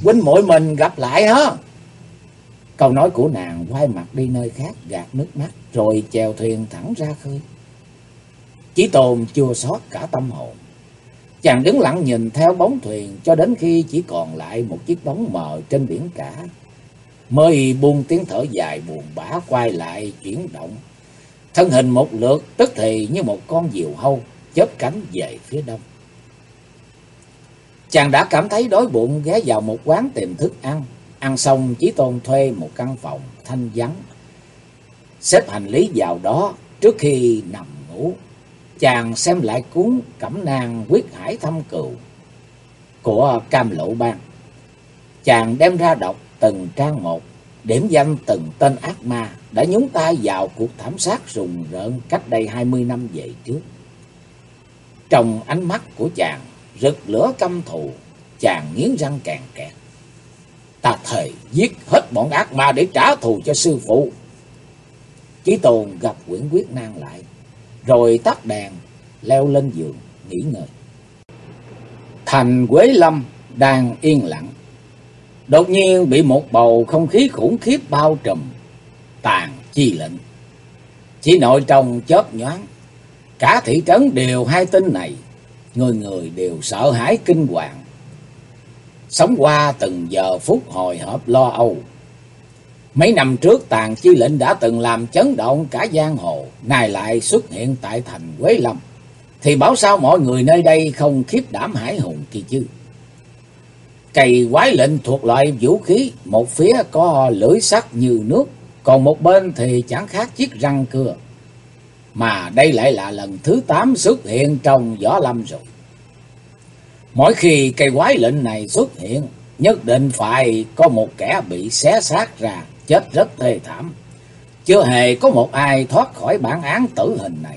huynh muội mình gặp lại hả? Câu nói của nàng quay mặt đi nơi khác, gạt nước mắt, rồi chèo thuyền thẳng ra khơi. Chí Tôn chua xót cả tâm hồn. Chàng đứng lặng nhìn theo bóng thuyền cho đến khi chỉ còn lại một chiếc bóng mờ trên biển cả, mới buông tiếng thở dài buồn bã quay lại chuyển động. Thân hình một lượt tức thì như một con diều hâu chớp cánh về phía đông. Chàng đã cảm thấy đói bụng, ghé vào một quán tìm thức ăn. Ăn xong, Chí Tôn thuê một căn phòng thanh vắng, xếp hành lý vào đó. Trước khi nằm ngủ, chàng xem lại cuốn Cẩm nang Quyết Hải Thâm Cừu của Cam Lộ Bang. Chàng đem ra đọc từng trang một, điểm danh từng tên ác ma đã nhúng tay vào cuộc thảm sát rùng rợn cách đây 20 năm về trước. Trong ánh mắt của chàng rực lửa căm thù, chàng nghiến răng càng kẹt. Ta thề giết hết bọn ác ma để trả thù cho sư phụ. Chí Tôn gặp quyển quyết nan lại, rồi tắt đèn, leo lên giường nghỉ ngơi. Thành Quế Lâm đang yên lặng, đột nhiên bị một bầu không khí khủng khiếp bao trùm. Tàn chi lệnh. Chỉ nội trong chớp nhoáng, cả thị trấn đều hay tin này, người người đều sợ hãi kinh hoàng. Sống qua từng giờ phút hồi hộp lo âu. Mấy năm trước Tàn Chi Lệnh đã từng làm chấn động cả giang hồ, nay lại xuất hiện tại thành Quế Lâm, thì bảo sao mọi người nơi đây không khiếp đảm hãi hùng kỳ chứ. Cây quái lệnh thuộc loại vũ khí, một phía có lưỡi sắc như nước, còn một bên thì chẳng khác chiếc răng cưa. Mà đây lại là lần thứ 8 xuất hiện trong võ lâm rồi. Mỗi khi cây quái lệnh này xuất hiện, nhất định phải có một kẻ bị xé xác ra, chết rất thê thảm. Chưa hề có một ai thoát khỏi bản án tử hình này.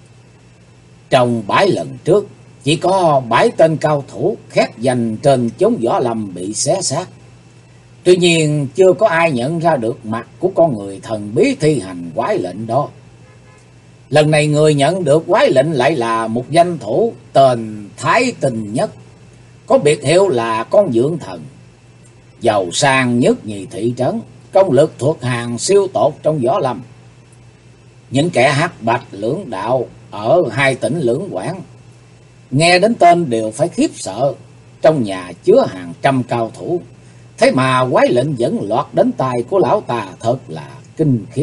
Trong 7 lần trước, chỉ có 7 tên cao thủ khét danh trên chốn võ lâm bị xé xác. Tuy nhiên chưa có ai nhận ra được mặt của con người thần bí thi hành quái lệnh đó. Lần này người nhận được quái lệnh lại là một danh thủ tên Thái Tình Nhất, có biệt hiệu là con dưỡng thần, giàu sang nhất nhì thị trấn, công lực thuộc hàng siêu tột trong võ lâm. Những kẻ hắc bạch lưỡng đạo ở 2 tỉnh Lưỡng Quảng nghe đến tên đều phải khiếp sợ. Trong nhà chứa hàng trăm cao thủ, thế mà quái lệnh vẫn lọt đến tay của lão ta, thật là kinh khiếp.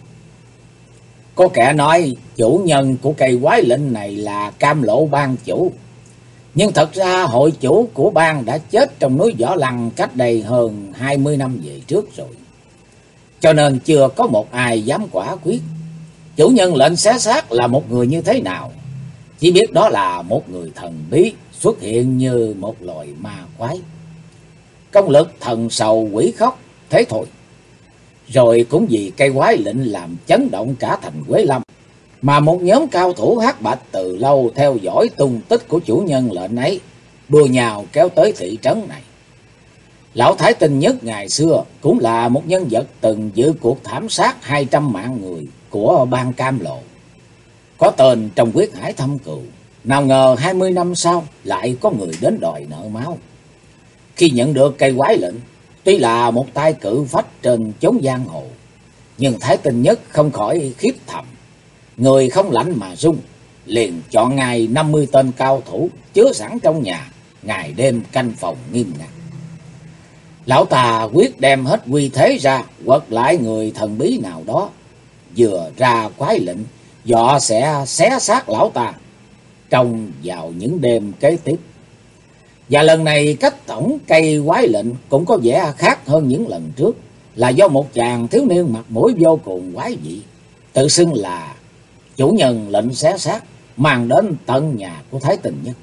Có kẻ nói chủ nhân của cây quái lệnh này là Cam Lộ Bang chủ, nhưng thật ra hội chủ của bang đã chết trong núi Võ Lăng cách đây hơn 20 năm về trước rồi. Cho nên chưa có một ai dám quả quyết chủ nhân lệnh xé xác là một người như thế nào. Chỉ biết đó là một người thần bí xuất hiện như một loài ma quái, công lực thần sầu quỷ khóc thế thôi. Rồi cũng vì cây quái lệnh làm chấn động cả thành Quế Lâm, mà một nhóm cao thủ hắc bạch từ lâu theo dõi tung tích của chủ nhân lệnh ấy, đua nhào kéo tới thị trấn này. Lão Thái Tinh Nhất ngày xưa cũng là một nhân vật từng dự cuộc thảm sát 200 mạng người của bang Cam Lộ, có tên trong Quyết Hải Thâm Cừu. Nào ngờ 20 năm sau lại có người đến đòi nợ máu. Khi nhận được cây quái lệnh, tuy là một tay cự phách trên chốn giang hồ, nhưng Thái Tinh Nhất không khỏi khiếp thầm. Người không lạnh mà run, liền chọn ngay 50 tên cao thủ chứa sẵn trong nhà, ngày đêm canh phòng nghiêm ngặt. Lão ta quyết đem hết uy thế ra, quật lại người thần bí nào đó, vừa ra quái lệnh dọa sẽ xé xác lão ta trong vào những đêm kế tiếp. Và lần này cách tổng cây quái lệnh cũng có vẻ khác hơn những lần trước, là do một chàng thiếu niên mặt mũi vô cùng quái dị, tự xưng là chủ nhân lệnh xé xác, mang đến tận nhà của Thái Tình Nhất.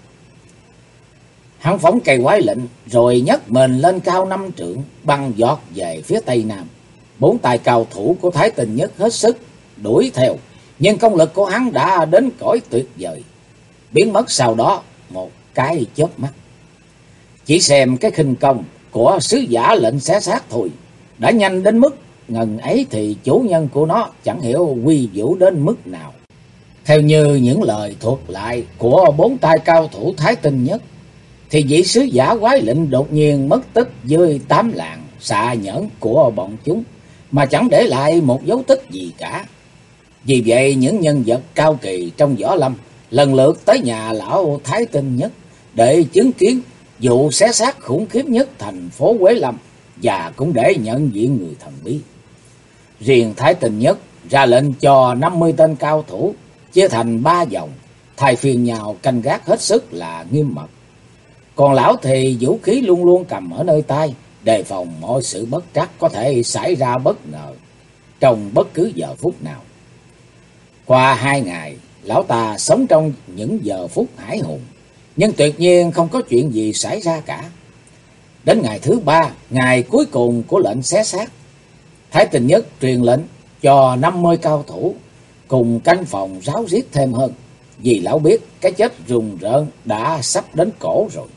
Hắn phóng cây quái lệnh rồi nhấc mình lên cao 5 trượng, băng giọt về phía tây nam. 4 tay cao thủ của Thái Tình Nhất hết sức đuổi theo, nhưng công lực của hắn đã đến cõi tuyệt vời, biến mất sau đó một cái chớp mắt. Chỉ xem cái khinh công của sứ giả lệnh xé xác thôi đã nhanh đến mức ngần ấy, thì chủ nhân của nó chẳng hiểu quy vũ đến mức nào. Theo như những lời thuật lại của 4 tay cao thủ Thái Tinh Nhất, thì vị sứ giả quái lệnh đột nhiên mất tích dưới tám làng xạ nhẫn của bọn chúng, mà chẳng để lại một dấu tích gì cả. Vì vậy những nhân vật cao kỳ trong võ lâm lần lượt tới nhà lão Thái Tinh Nhất để chứng kiến vụ xé xác khủng khiếp nhất thành phố Quế Lâm, và cũng để nhận diện người thần bí. Riêng Thái Tinh Nhất ra lệnh cho 50 tên cao thủ chia thành 3 vòng, thay phiên nhau canh gác hết sức là nghiêm mật. Còn lão thì vũ khí luôn luôn cầm ở nơi tay, đề phòng mọi sự bất trắc có thể xảy ra bất ngờ trong bất cứ giờ phút nào. Qua 2 ngày, lão ta sống trong những giờ phút hãi hùng, nhưng tuyệt nhiên không có chuyện gì xảy ra cả. Đến ngày thứ 3, ngày cuối cùng của lệnh xé xác, Thái Tinh Nhất truyền lệnh cho 50 cao thủ cùng canh phòng ráo riết thêm hơn, vì lão biết cái chết rùng rợn đã sắp đến cổ rồi.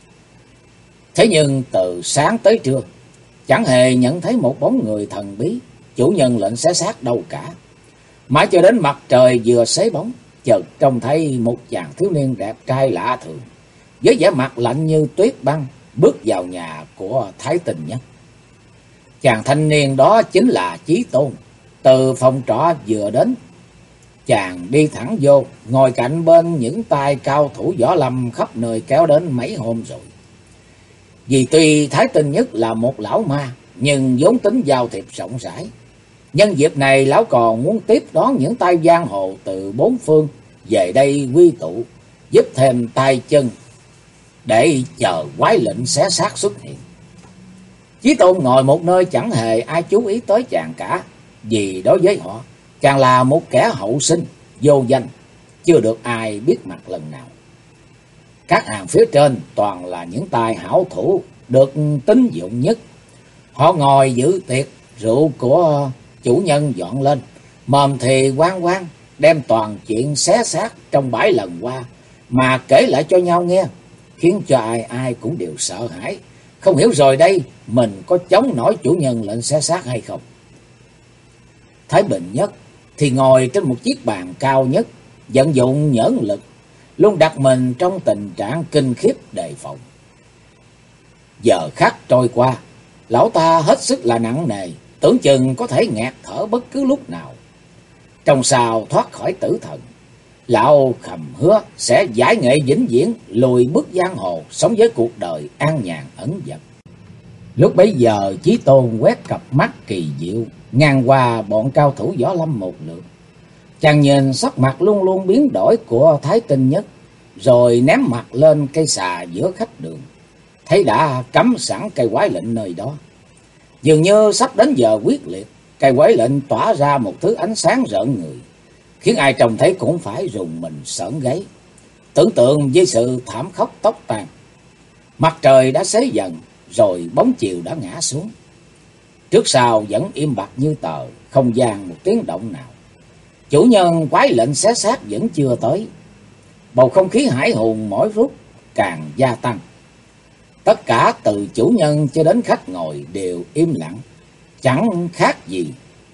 Thế nhưng từ sáng tới trưa, chẳng hề nhận thấy một bóng người thần bí, chủ nhân lệnh xé xác đâu cả. Mãi cho đến mặt trời vừa xế bóng, chợt trông thấy một chàng thiếu niên đẹp trai lạ thường, với vẻ mặt lạnh như tuyết băng, bước vào nhà của Thái Tinh Nhất. Chàng thanh niên đó chính là Chí Tôn. Từ phòng trọ vừa đến, chàng đi thẳng vô, ngồi cạnh bên những tay cao thủ võ lâm khắp nơi kéo đến mấy hôm rồi. Vì tuy Thái Tinh Nhất là một lão ma, nhưng vốn tính giao thiệp rộng rãi. Nhân dịp này lão còn muốn tiếp đón những tay giang hồ từ bốn phương về đây quy tụ, giúp thêm tay chân để chờ quái lệnh xé xác xuất hiện. Chí Tôn ngồi một nơi chẳng hề ai chú ý tới chàng cả, vì đối với họ, chàng là một kẻ hậu sinh, vô danh, chưa được ai biết mặt lần nào. Các hàng phía trên toàn là những tài hảo thủ được tín dụng nhất. Họ ngồi giữ tiệc, rượu của chủ nhân dọn lên, mồm thì quang quang đem toàn chuyện xé xác trong 7 lần qua mà kể lại cho nhau nghe, khiến cho ai ai cũng đều sợ hãi, không hiểu rồi đây mình có chống nổi chủ nhân lệnh xé xác hay không. Thái Bình Nhất thì ngồi trên một chiếc bàn cao nhất, vận dụng nhẫn lực, luôn đặt mình trong tình trạng kinh khiếp đề phòng. Giờ khắc trôi qua, lão ta hết sức là nặng nề, tưởng chừng có thể nghẹt thở bất cứ lúc nào. Trong sao thoát khỏi tử thần, lão khầm hứa sẽ giải nghệ vĩnh viễn, lùi bước giang hồ, sống với cuộc đời an nhàn ẩn dật. Lúc bấy giờ Chí Tôn quét cặp mắt kỳ diệu ngang qua bọn cao thủ võ lâm một lượt. Chàng nhìn sắc mặt luôn luôn biến đổi của Thái Tinh Nhất, rồi ném mặt lên cây xà giữa khách đường, thấy đã cắm sẵn cây quái lệnh nơi đó. Dường như sắp đến giờ quyết liệt, cây quái lệnh tỏa ra một thứ ánh sáng rợn người, khiến ai trông thấy cũng phải rùng mình sởn gáy. Tưởng tượng với sự thảm khốc tóc tàn, mặt trời đã xế dần, rồi bóng chiều đã ngã xuống. Trước sau vẫn im bặt như tờ, không gian một tiếng động nào. Chủ nhân quái lệnh xé xác vẫn chưa tới. Bầu không khí hãi hùng mỗi phút càng gia tăng. Tất cả từ chủ nhân cho đến khách ngồi đều im lặng, chẳng khác gì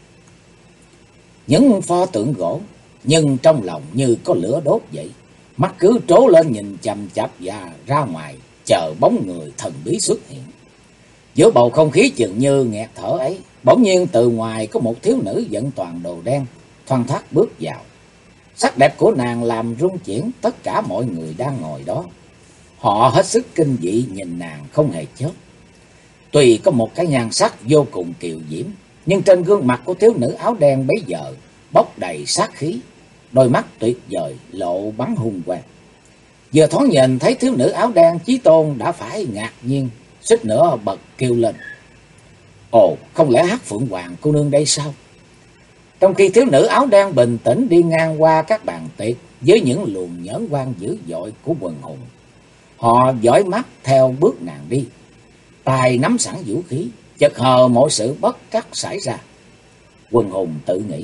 những pho tượng gỗ, nhưng trong lòng như có lửa đốt vậy. Mắt cứ trố lên nhìn chằm chằm và ra ngoài, chờ bóng người thần bí xuất hiện. Giữa bầu không khí chừng như nghẹt thở ấy, bỗng nhiên từ ngoài có một thiếu nữ vận toàn đồ đen thoăn thoắt bước vào. Sắc đẹp của nàng làm rung chuyển tất cả mọi người đang ngồi đó. Họ hết sức kinh dị nhìn nàng không hề chớp. Tuy có một cái nhan sắc vô cùng kiều diễm, nhưng trên gương mặt của thiếu nữ áo đen bấy giờ bốc đầy sát khí, đôi mắt tuyệt vời lộ bắn hung quang. Vừa thoáng nhìn thấy thiếu nữ áo đen, Chí Tôn đã phải ngạc nhiên, suýt nữa bật kêu lên: "Ồ, không lẽ Hắc Phượng Hoàng cô nương đây sao?" Trong khi thiếu nữ áo đen bình tĩnh đi ngang qua các bàn tiệc với những luồng nhẫn quan dữ dội của quần hùng, họ dõi mắt theo bước nàng đi, tay nắm sẵn vũ khí, chợt hờ mọi sự bất trắc xảy ra. Quần hùng tự nghĩ,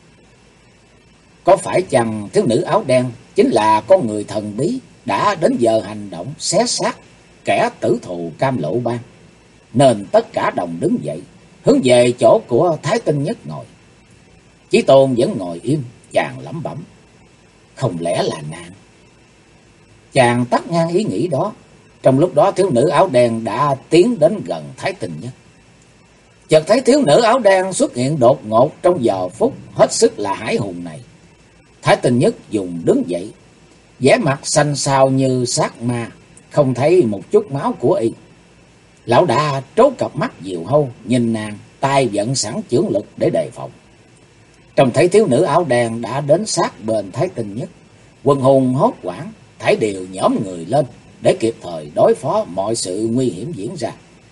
có phải chăng thiếu nữ áo đen chính là con người thần bí đã đến giờ hành động xé xác kẻ tử thù Cam Lộ Bang? Nên tất cả đồng đứng dậy, hướng về chỗ của Thái Tinh Nhất ngồi. Chí Tôn vẫn ngồi im, chàng lẩm bẩm: "Không lẽ là nàng?" Chàng tắt ngang ý nghĩ đó, Trong lúc đó thiếu nữ áo đen đã tiến đến gần Thái Tinh Nhất. Chợt thấy thiếu nữ áo đen xuất hiện đột ngột trong giờ phút hết sức là hãi hùng này. Thái Tinh Nhất dùng đứng dậy, vẻ mặt xanh xao như xác ma, không thấy một chút máu của y. Lão đã trố cặp mắt diều hâu, nhìn nàng, tay vận sẵn chưởng lực để đề phòng. Trông thấy thiếu nữ áo đen đã đến sát bên Thái Tinh Nhất, Quần Hùng hốt hoảng, thảy đều nhổm người lên để kịp thời đối phó mọi sự nguy hiểm diễn ra.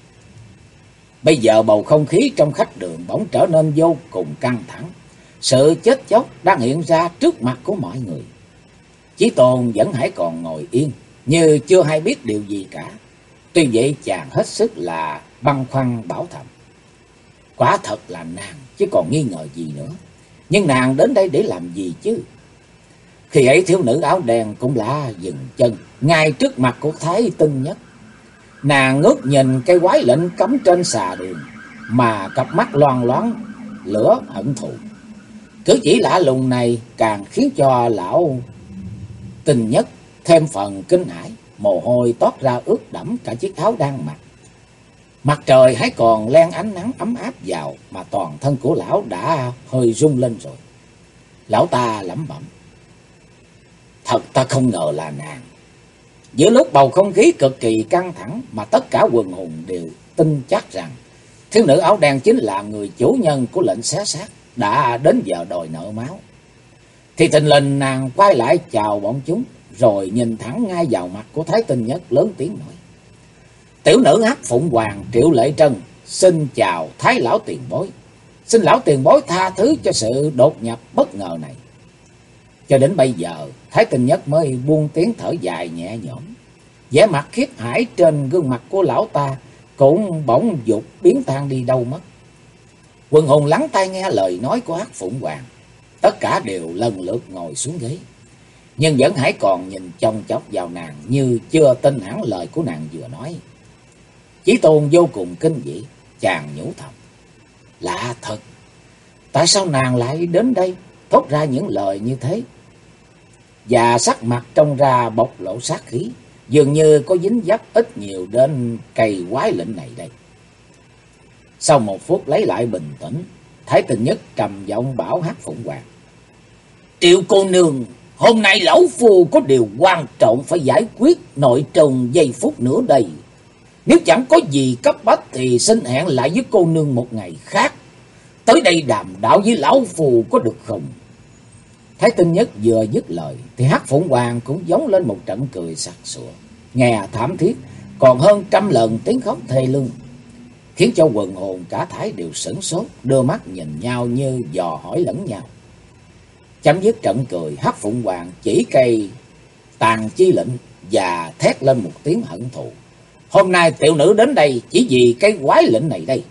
Bây giờ bầu không khí trong khách đường bỗng trở nên vô cùng căng thẳng. Sự chết chóc đang hiện ra trước mặt của mọi người. Chí Tôn vẫn hãy còn ngồi yên, như chưa hay biết điều gì cả. Tuy vậy chàng hết sức là băn khoăn bảo thầm. Quả thật là nàng, chứ còn nghi ngờ gì nữa. Nhưng nàng đến đây để làm gì chứ? Khi ấy thiếu nữ áo đen cũng đã dừng chân ngay trước mặt của Thái Tinh Nhất. Nàng ngước nhìn cây quái lệnh cắm trên xà đường, mà cặp mắt loang loáng lửa hận thù. Cử chỉ lạ lùng này càng khiến cho lão Tinh Nhất thêm phần kinh hãi, mồ hôi toát ra ướt đẫm cả chiếc áo đang mặc. Mặt trời hãy còn len ánh nắng ấm áp vào, mà toàn thân của lão đã hơi rung lên rồi. Lão ta lẩm bẩm: thật ta không ngờ là nàng. Giữa lúc bầu không khí cực kỳ căng thẳng, mà tất cả quần hùng đều tin chắc rằng thiếu nữ áo đen chính là người chủ nhân của lệnh xé xác, đã đến giờ đòi nợ máu, thì thình lình nàng quay lại chào bọn chúng, rồi nhìn thẳng ngay vào mặt của Thái Tinh Nhất, lớn tiếng nói: tiểu nữ Hắc Phụng Hoàng Triệu Lệ Trân xin chào Thái lão tiền bối. Xin lão tiền bối tha thứ cho sự đột nhập bất ngờ này. Cho đến bây giờ Thái Tinh Nhất mới buông tiếng thở dài nhẹ nhõm. Vẻ mặt khiếp hãi trên gương mặt của lão ta cũng bỗng dục biến tan đi đâu mất. Quần hùng lắng tai nghe lời nói của Hắc Phụng Hoàng, tất cả đều lần lượt ngồi xuống ghế, nhưng vẫn hãy còn nhìn chòng chọc vào nàng, như chưa tin hẳn lời của nàng vừa nói. Chí Tôn vô cùng kinh dị, chàng nhủ thầm: lạ thật, tại sao nàng lại đến đây thốt ra những lời như thế? Và sắc mặt trông ra bộc lộ sát khí, dường như có dính dấp ít nhiều đến cây quái lệnh này đây. Sau một phút lấy lại bình tĩnh, Thái Tinh Nhất trầm giọng bảo Hắc Phụng Hoàng: Triệu cô nương, hôm nay lão phu có điều quan trọng phải giải quyết nội trong giây phút nữa đây. Nếu chẳng có gì cấp bách thì xin hẹn lại với cô nương một ngày khác, tới đây đàm đạo với lão phu có được không? Thái Tinh Nhất vừa dứt lời thì Hắc Phụng Hoàng cũng giống lên một trận cười sặc sụa, nghe thảm thiết còn hơn trăm lần tiếng khóc thê lương, khiến cho quần hồn cả thảy đều sửng sốt, đưa mắt nhìn nhau như dò hỏi lẫn nhau. Chấm dứt trận cười, Hắc Phụng Hoàng chỉ cây tàn chi lệnh và thét lên một tiếng hận thù: hôm nay tiểu nữ đến đây chỉ vì cái quái lệnh này đây.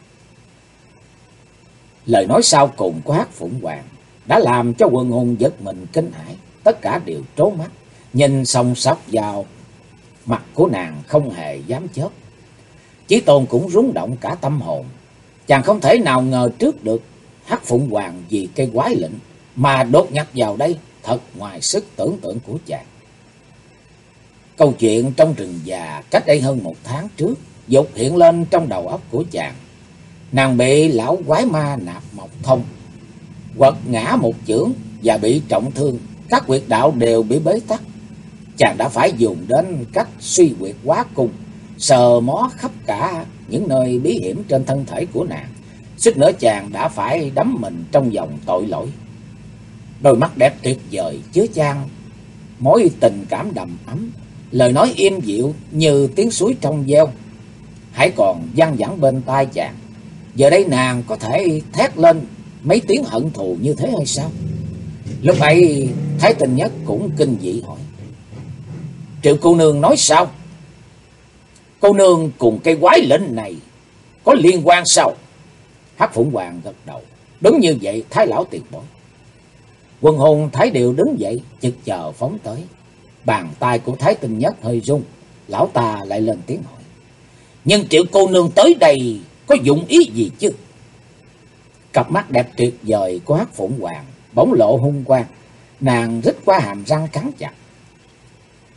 Lời nói sau cùng của Hắc Phụng Hoàng đã làm cho quần hùng giật mình kinh hãi, tất cả đều trố mắt nhìn song sóc vào mặt của nàng, không hề dám chớp. Chí Tôn cũng rúng động cả tâm hồn, chàng không thể nào ngờ trước được Hắc Phụng Hoàng vì cây quái lệnh mà đột nhập vào đây, thật ngoài sức tưởng tượng của chàng. Câu chuyện trong rừng già cách đây hơn 1 tháng trước dục hiện lên trong đầu óc của chàng. Nàng bị lão quái ma Nạp Mộc Thông quật ngã một chưởng và bị trọng thương, các huyệt đạo đều bị bế tắc. Chàng đã phải dùng đến cách suy huyệt hóa cung, sờ mó khắp cả những nơi bí hiểm trên thân thể của nàng. Suýt nữa chàng đã phải đắm mình trong dòng tội lỗi. Đôi mắt đẹp tuyệt vời chứa chan mối tình cảm đầm ấm, lời nói êm dịu như tiếng suối trong veo hãy còn văng vẳng bên tai chàng. Giờ đây nàng có thể thét lên mấy tiếng hận thù như thế hay sao? Lúc ấy Thái Tinh Nhất cũng kinh dị hỏi: Triệu cô nương nói sao? Cô nương cùng cây quái lệnh này có liên quan sao? Hắc Phụng Hoàng gật đầu: đúng như vậy Thái lão tiền bối. Quần hùng thấy đều đứng dậy chực chờ phóng tới. Bàn tay của Thái Tinh Nhất hơi rung, lão ta lại lên tiếng hỏi: nhưng Triệu cô nương tới đây có dụng ý gì chứ? Cặp mắt đẹp tuyệt vời của Hắc Phụng Hoàng bỗng lộ hung quang, nàng rít qua hàm răng cắn chặt: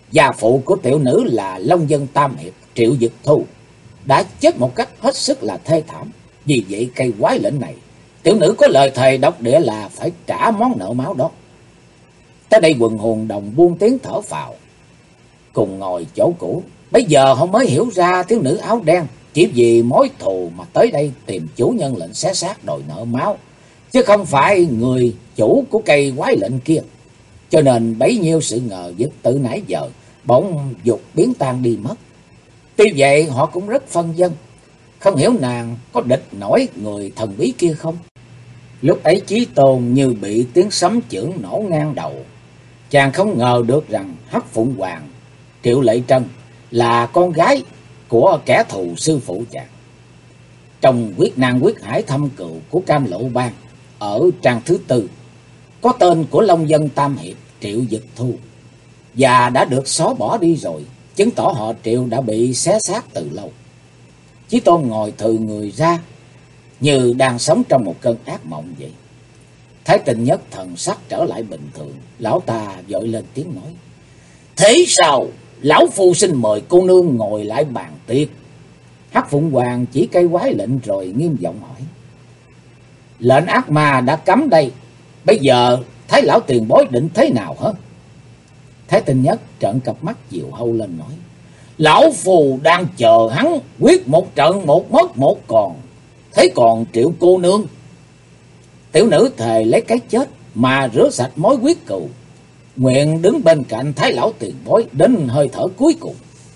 Gia phụ của tiểu nữ là Long Dân Tam Hiệp Triệu Dực Thu đã chết một cách hết sức là thê thảm. Vì vậy cây quái lệnh này, tiểu nữ có lời thề độc địa là phải trả món nợ máu đó. Tới đây quần hồn đồng buông tiếng thở phào, cùng ngồi chỗ cũ. Bây giờ họ mới hiểu ra thiếu nữ áo đen chỉ vì mối thù mà tới đây tìm chủ nhân lệnh xé xác đòi nợ máu, chứ không phải người chủ của cây quái lệnh kia. Cho nên bấy nhiêu sự ngờ vực từ nãy giờ bỗng dục biến tan đi mất. Tuy vậy họ cũng rất phân vân, không hiểu nàng có địch nổi người thần bí kia không. Lúc ấy Chí Tôn như bị tiếng sấm chưởng nổ ngang đầu. Chàng không ngờ được rằng Hắc Phụng Hoàng Triệu Lệ Trân là con gái của kẻ thù sư phụ chàng. Trong quyết nan quyết hải thâm cừu của Cam Lộ Bang ở trang thứ tư có tên của Long Dân Tam Hiệp Triệu Dực Thu, và đã được xóa bỏ đi rồi, chứng tỏ họ Triệu đã bị xé xác từ lâu. Chí Tôn ngồi thừ người ra như đang sống trong một cơn ác mộng vậy. Thái Tinh Nhất thần sắc trở lại bình thường, lão ta vội lên tiếng nói: Thế sao? Lão phu xin mời cô nương ngồi lại bàn tiệc. Hắc Phụng Hoàng chỉ cây quái lệnh rồi nghiêm giọng hỏi: Lệnh ác ma đã cấm đây, bây giờ Thái lão tiền bối định thế nào hả? Thái Tinh Nhất trợn cặp mắt diều hâu lên nói: Lão phù đang chờ hắn quyết một trận một mất một còn. Thế còn Triệu cô nương? Tiểu nữ thề lấy cái chết mà rửa sạch mối quyết cừu, nguyện đứng bên cạnh Thái lão tiền bối đến hơi thở cuối cùng.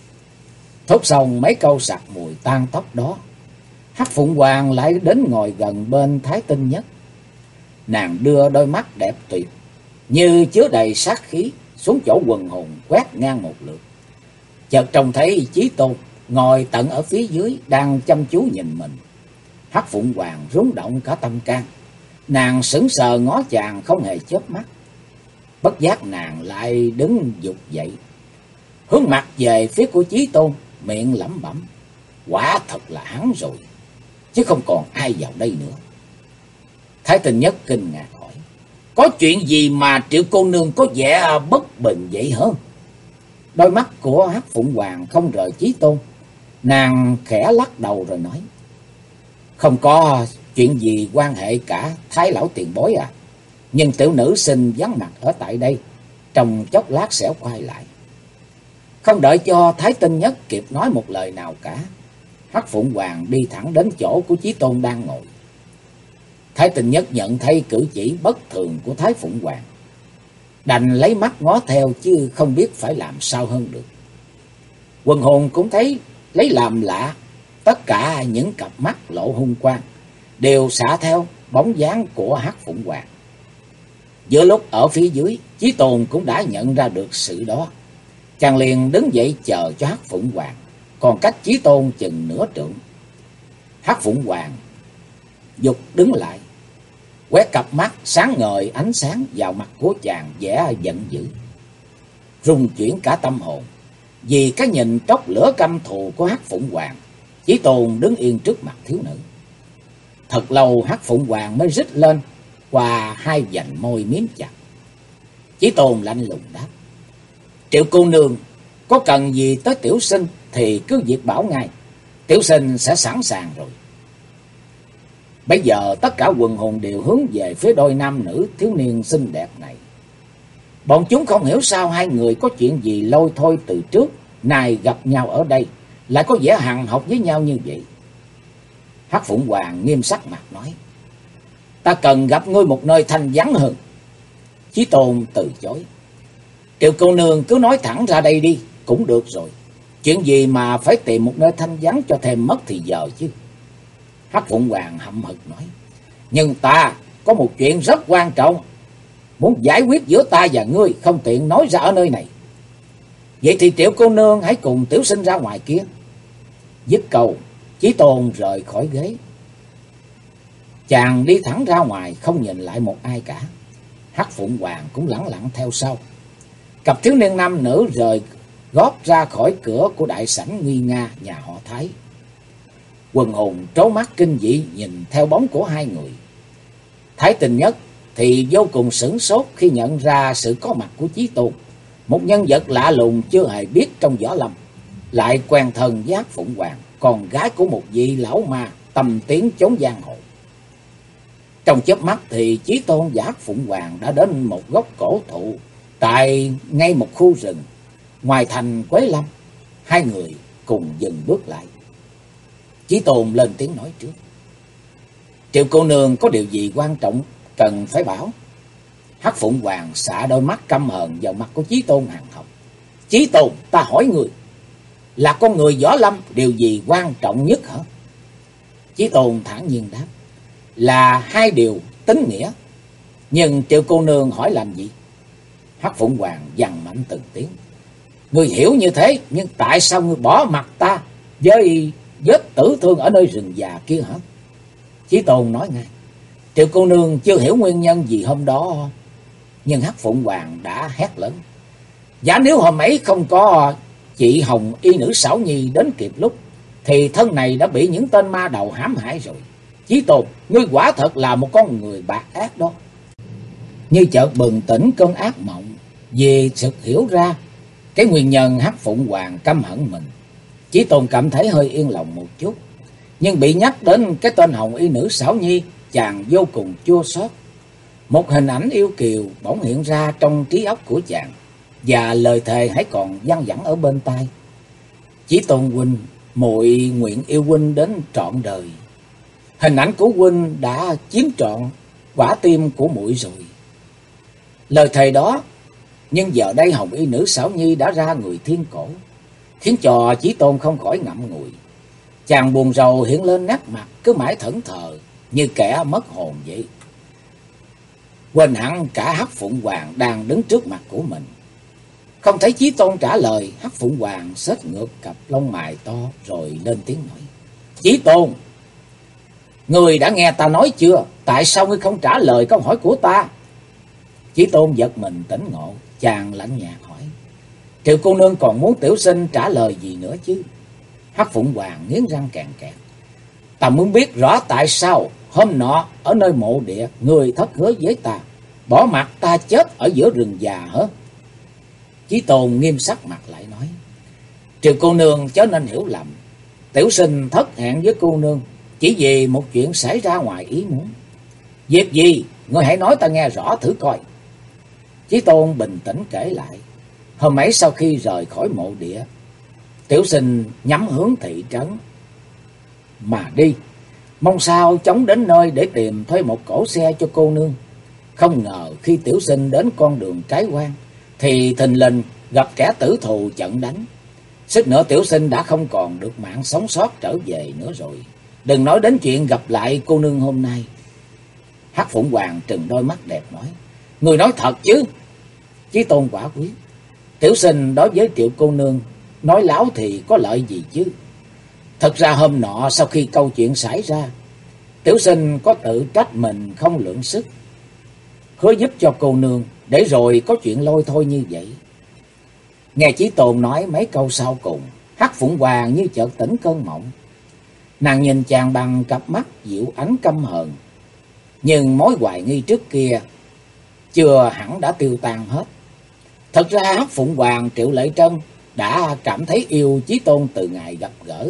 Thốt xong mấy câu sặc mùi tan tóc đó, Hắc Phụng Hoàng lại đến ngồi gần bên Thái Tinh Nhất. Nàng đưa đôi mắt đẹp tuyệt như chứa đầy sát khí xuống chỗ quần hồn quét ngang một lượt. Chợt trông thấy Chí Tôn ngồi tận ở phía dưới đang chăm chú nhìn mình. Hắc Phụng Hoàng rúng động cả tâm can, nàng sững sờ ngó chàng không hề chớp mắt. Bất giác nàng lại đứng dục dậy, hướng mặt về phía của Chí Tôn, miệng lẩm bẩm: Quả thật là hắn rồi, chứ không còn ai vào đây nữa. Thái Tinh Nhất kinh ngạc hỏi: Có chuyện gì mà Triệu cô nương có vẻ bất bình vậy hả? Đôi mắt của Hắc Phụng Hoàng không rời Chí Tôn, nàng khẽ lắc đầu rồi nói: Không có chuyện gì quan hệ cả Thái lão tiền bối à. Nhưng tiểu nữ xin vắng mặt ở tại đây, trong chốc lát sẽ quay lại. Không đợi cho Thái Tinh Nhất kịp nói một lời nào cả, Hắc Phụng Hoàng đi thẳng đến chỗ của Chí Tôn đang ngồi. Thái Tinh Nhất nhận thấy cử chỉ bất thường của Thái Phụng Hoàng, đành lấy mắt ngó theo chứ không biết phải làm sao hơn được. Quần hồn cũng thấy lấy làm lạ, tất cả những cặp mắt lộ hung quang đều xả theo bóng dáng của Hắc Phụng Hoàng. Giữa lúc ở phía dưới, Chí Tôn cũng đã nhận ra được sự đó. Chàng liền đứng dậy chờ cho Hắc Phụng Hoàng, còn cách Chí Tôn chừng nửa trượng. Hắc Phụng Hoàng dục đứng lại, quét cặp mắt sáng ngời ánh sáng vào mặt của chàng vẻ giận dữ, rung chuyển cả tâm hồn. Vì cái nhìn tróc lửa căm thù của Hắc Phụng Hoàng, Chí Tôn đứng yên trước mặt thiếu nữ. Thật lâu Hắc Phụng Hoàng mới rít lên qua hai vành môi miếm chặt. Chí Tôn lạnh lùng đáp: Triệu cô nương có cần gì tới tiểu sinh thì cứ việc bảo ngay, tiểu sinh sẽ sẵn sàng rồi. Bây giờ tất cả quần hồn đều hướng về phía đôi nam nữ thiếu niên xinh đẹp này. Bọn chúng không hiểu sao hai người có chuyện gì lôi thôi từ trước, nay gặp nhau ở đây lại có vẻ hằn học với nhau như vậy. Hắc Phụng Hoàng nghiêm sắc mặt nói: Ta cần gặp ngươi một nơi thanh vắng hơn. Chí Tôn từ chối: Triệu cô nương cứ nói thẳng ra đây đi cũng được rồi, chuyện gì mà phải tìm một nơi thanh vắng cho thêm mất thì giờ chứ. Hắc Phụng Hoàng hậm hực nói: Nhưng ta có một chuyện rất quan trọng muốn giải quyết giữa ta và ngươi, không tiện nói ra ở nơi này. Vậy thì Triệu cô nương hãy cùng tiểu sinh ra ngoài kia. Dứt câu, Chí Tôn rời khỏi ghế. Chàng đi thẳng ra ngoài, không nhìn lại một ai cả. Hắc Phụng Hoàng cũng lẳng lặng theo sau. Cặp thiếu niên nam nữ rời gót ra khỏi cửa của đại sảnh nguy nga nhà họ Thái. Quần hồn trố mắt kinh dị nhìn theo bóng của hai người. Thái Tinh Nhất thì vô cùng sửng sốt khi nhận ra sự có mặt của Chí Tôn. một nhân vật lạ lùng chưa hề biết trong võ lâm, lại quen thân với Hắc Phụng Hoàng, con gái của một vị lão ma tầm tiếng chống giang hồ. Trong chớp mắt thì Chí Tôn và Hắc Phụng Hoàng đã đến một gốc cổ thụ tại ngay một khu rừng ngoài thành Quế Lâm. Hai người cùng dừng bước lại. Chí Tôn lên tiếng nói trước: Triệu cô nương có điều gì quan trọng cần phải bảo? Hắc Phụng Hoàng xạ đôi mắt căm hờn vào mặt của Chí Tôn hằn học. Chí Tôn, ta hỏi người, là con người võ lâm, điều gì quan trọng nhất hả? Chí Tôn thản nhiên đáp: Là hai điều tín nghĩa. Nhưng Triệu cô nương hỏi làm gì? Hắc Phụng Hoàng dằn mạnh từng tiếng: Người hiểu như thế, nhưng tại sao người bỏ mặt ta với vết tử thương ở nơi rừng già kia hả? Chí Tôn nói ngay: Triệu cô nương chưa hiểu nguyên nhân gì hôm đó. Nhưng Hắc Phụng Hoàng đã hét lớn: Giả nếu hôm ấy không có chị Hồng y nữ Xảo Nhi đến kịp lúc, thì thân này đã bị những tên ma đầu hãm hại rồi. Chí Tôn, ngươi quả thật là một con người bạc ác đó. Như chợt bừng tỉnh cơn ác mộng, vì sực hiểu ra cái nguyên nhân Hắc Phụng Hoàng căm hận mình. Chí Tôn cảm thấy hơi yên lòng một chút, nhưng bị nhắc đến cái tên Hồng y nữ Xảo Nhi, chàng vô cùng chua xót. Một hình ảnh yêu kiều bỗng hiện ra trong trí óc của chàng, và lời thề hãy còn văng vẳng ở bên tai: Chí Tôn huynh, muội nguyện yêu huynh đến trọn đời. Hình ảnh của huynh đã chiếm trọn quả tim của muội rồi. Lời thề đó, nhưng giờ đây Hồng y nữ Xảo Nhi đã ra người thiên cổ, khiến cho Chí Tôn không khỏi ngậm ngùi. Chàng buồn rầu hiện lên nét mặt, cứ mãi thẫn thờ như kẻ mất hồn vậy. Quên hẳn cả Hắc Phụng Hoàng đang đứng trước mặt của mình. Không thấy Chí Tôn trả lời, Hắc Phụng Hoàng xếch ngược cặp lông mày to rồi lên tiếng nói: Chí Tôn, ngươi đã nghe ta nói chưa? Tại sao ngươi không trả lời câu hỏi của ta? Chí Tôn giật mình tỉnh ngộ, chàng lạnh nhạt hỏi: Triệu cô nương còn muốn tiểu sinh trả lời gì nữa chứ? Hắc Phụng Hoàng nghiến răng càn cẹt: Ta muốn biết rõ tại sao hôm nọ ở nơi mộ địa người thất hứa với ta, bỏ mặc ta chết ở giữa rừng già hả? Chí Tôn nghiêm sắc mặt lại nói: Triệu cô nương chớ nên hiểu lầm, tiểu sinh thất hẹn với cô nương chỉ vì một chuyện xảy ra ngoài ý muốn. Việc gì? Ngươi hãy nói ta nghe rõ thử coi. Chí Tôn bình tĩnh kể lại: Hôm ấy sau khi rời khỏi mộ địa, tiểu sinh nhắm hướng thị trấn mà đi, mong sao chóng đến nơi để tìm thuê một cỗ xe cho cô nương. Không ngờ khi tiểu sinh đến con đường cái quan, thì thình lình gặp kẻ tử thù chặn đánh. Suýt nữa tiểu sinh đã không còn được mạng sống sót trở về nữa rồi, đừng nói đến chuyện gặp lại cô nương hôm nay. Hắc Phụng Hoàng trừng đôi mắt đẹp nói: Người nói thật chứ? Chí Tôn quả quyết: Tiểu sinh đối với Triệu cô nương nói láo thì có lợi gì chứ? Thật ra hôm nọ sau khi câu chuyện xảy ra, tiểu sinh có tự trách mình không lượng sức, hứa giúp cho cô nương, để rồi có chuyện lôi thôi như vậy. Nghe Chí Tôn nói mấy câu sau cùng, Hắc Phụng Hoàng như chợt tỉnh cơn mộng. Nàng nhìn chàng bằng cặp mắt dịu ánh căm hờn, nhưng mối hoài nghi trước kia chưa hẳn đã tiêu tan hết. Thật ra Hắc Phụng Hoàng Triệu Lệ Trân đã cảm thấy yêu Chí Tôn từ ngày gặp gỡ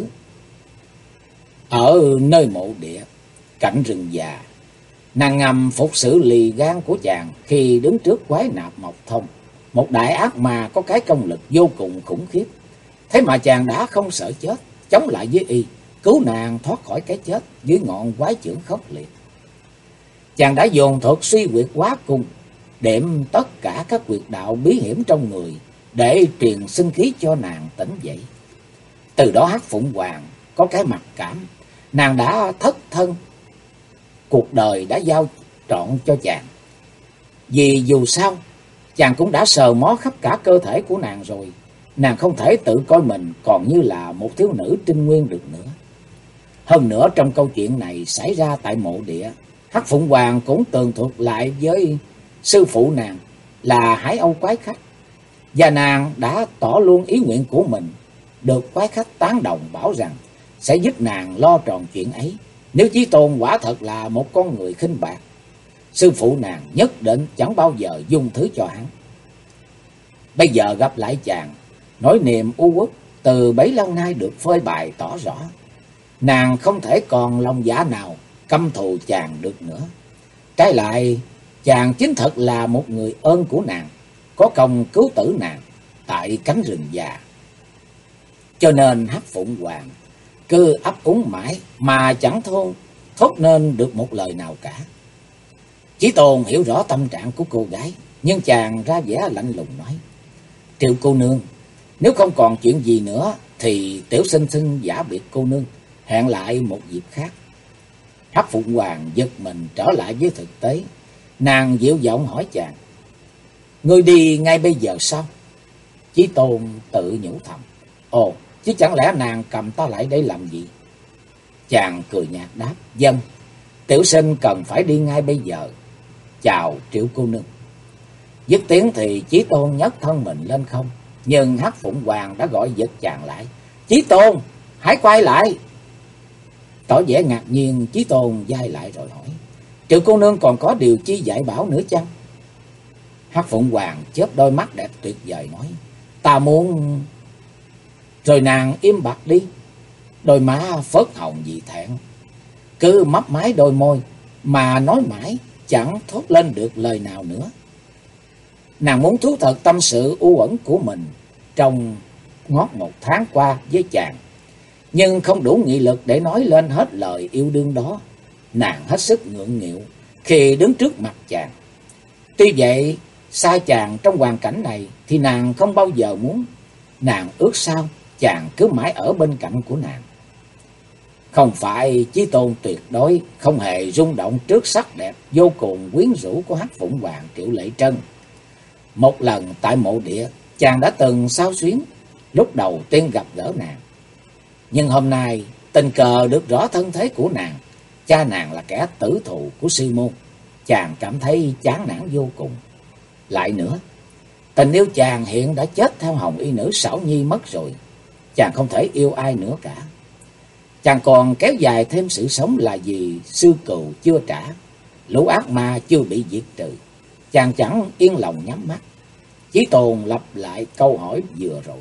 ở nơi mộ địa cạnh rừng già. Nàng ngầm phục sự lì gan của chàng khi đứng trước quái nạp Mộc Thông, một đại ác ma có cái công lực vô cùng khủng khiếp. Thế mà chàng đã không sợ chết, chống lại với y, cứu nàng thoát khỏi cái chết dưới ngọn quái chưởng khốc liệt. Chàng đã dồn thuật suy quyệt quá cung, đệm tất cả các quyệt đạo bí hiểm trong người để truyền sinh khí cho nàng tỉnh dậy. Từ đó Hắc Phụng Hoàng có cái mặc cảm, nàng đã thất thân, cuộc đời đã giao trọn cho chàng. Vì dù sao chàng cũng đã sờ mó khắp cả cơ thể của nàng rồi, nàng không thể tự coi mình còn như là một thiếu nữ trinh nguyên được nữa. Hơn nữa trong câu chuyện này xảy ra tại mộ địa, Hắc Phụng Hoàng cũng tường thuật lại với sư phụ nàng là Hải Âu Quái Khách, và nàng đã tỏ luôn ý nguyện của mình, được Quái Khách tán đồng bảo rằng sẽ giúp nàng lo tròn chuyện ấy. Nếu Chí Tôn quả thật là một con người khinh bạc, sư phụ nàng nhất định chẳng bao giờ dung thứ cho hắn. Bây giờ gặp lại chàng, nỗi niềm u uất từ bấy lâu nay được phơi bày tỏ rõ. Nàng không thể còn lòng dạ nào căm thù chàng được nữa. Trái lại, chàng chính thật là một người ơn của nàng, có công cứu tử nàng tại cánh rừng già. Cho nên Hắc Phụng Hoàng cứ ấp úng mãi mà chẳng thốt nên được một lời nào cả. Chí Tôn hiểu rõ tâm trạng của cô gái, nhưng chàng ra vẻ lạnh lùng nói: Triệu cô nương, nếu không còn chuyện gì nữa thì tiểu sinh xin giả biệt cô nương, hẹn lại một dịp khác. Hắc Phụng Hoàng giật mình trở lại với thực tế. Nàng dịu giọng hỏi chàng: Ngươi đi ngay bây giờ sao? Chí Tôn tự nhủ thầm: Ồ, chứ chẳng lẽ nàng cầm ta lại để làm gì? Chàng cười nhạt đáp: Vâng, tiểu sinh cần phải đi ngay bây giờ. Chào Triệu cô nương. Dứt tiếng thì Chí Tôn nhấc thân mình lên không, nhưng Hắc Phụng Hoàng đã gọi giật chàng lại: Chí Tôn, hãy quay lại. Tỏ vẻ ngạc nhiên, Chí Tôn vai lại rồi hỏi: Triệu cô nương còn có điều chi dạy bảo nữa chăng? Hắc Phụng Hoàng chớp đôi mắt đẹp tuyệt vời nói: Ta muốn... Rồi nàng im bặt đi, đôi má phớt hồng vì thẹn, cứ mấp máy đôi môi mà nói mãi chẳng thốt lên được lời nào nữa. Nàng muốn thú thật tâm sự u uẩn của mình trong ngót một tháng qua với chàng, nhưng không đủ nghị lực để nói lên hết lời yêu đương đó. Nàng hết sức ngượng nghịu khi đứng trước mặt chàng. Tuy vậy, xa chàng trong hoàn cảnh này thì nàng không bao giờ muốn. Nàng ước sao chàng cứ mãi ở bên cạnh của nàng. Không phải Chí Tôn tuyệt đối không hề rung động trước sắc đẹp vô cùng quyến rũ của Hắc Phụng Hoàng Triệu Lệ Trân. Một lần tại mộ địa, chàng đã từng xao xuyến lúc đầu tiên gặp gỡ nàng. Nhưng hôm nay tình cờ được rõ thân thế của nàng, cha nàng là kẻ tử thù của sư môn, chàng cảm thấy chán nản vô cùng. Lại nữa, tình yêu chàng hiện đã chết theo Hồng Y nữ Sảo Nhi mất rồi, chàng không thể yêu ai nữa cả. Chàng còn kéo dài thêm sự sống là vì sư cừu chưa trả, lũ ác ma chưa bị diệt trừ. Chàng chẳng yên lòng nhắm mắt. Chí Tôn lặp lại câu hỏi vừa rồi: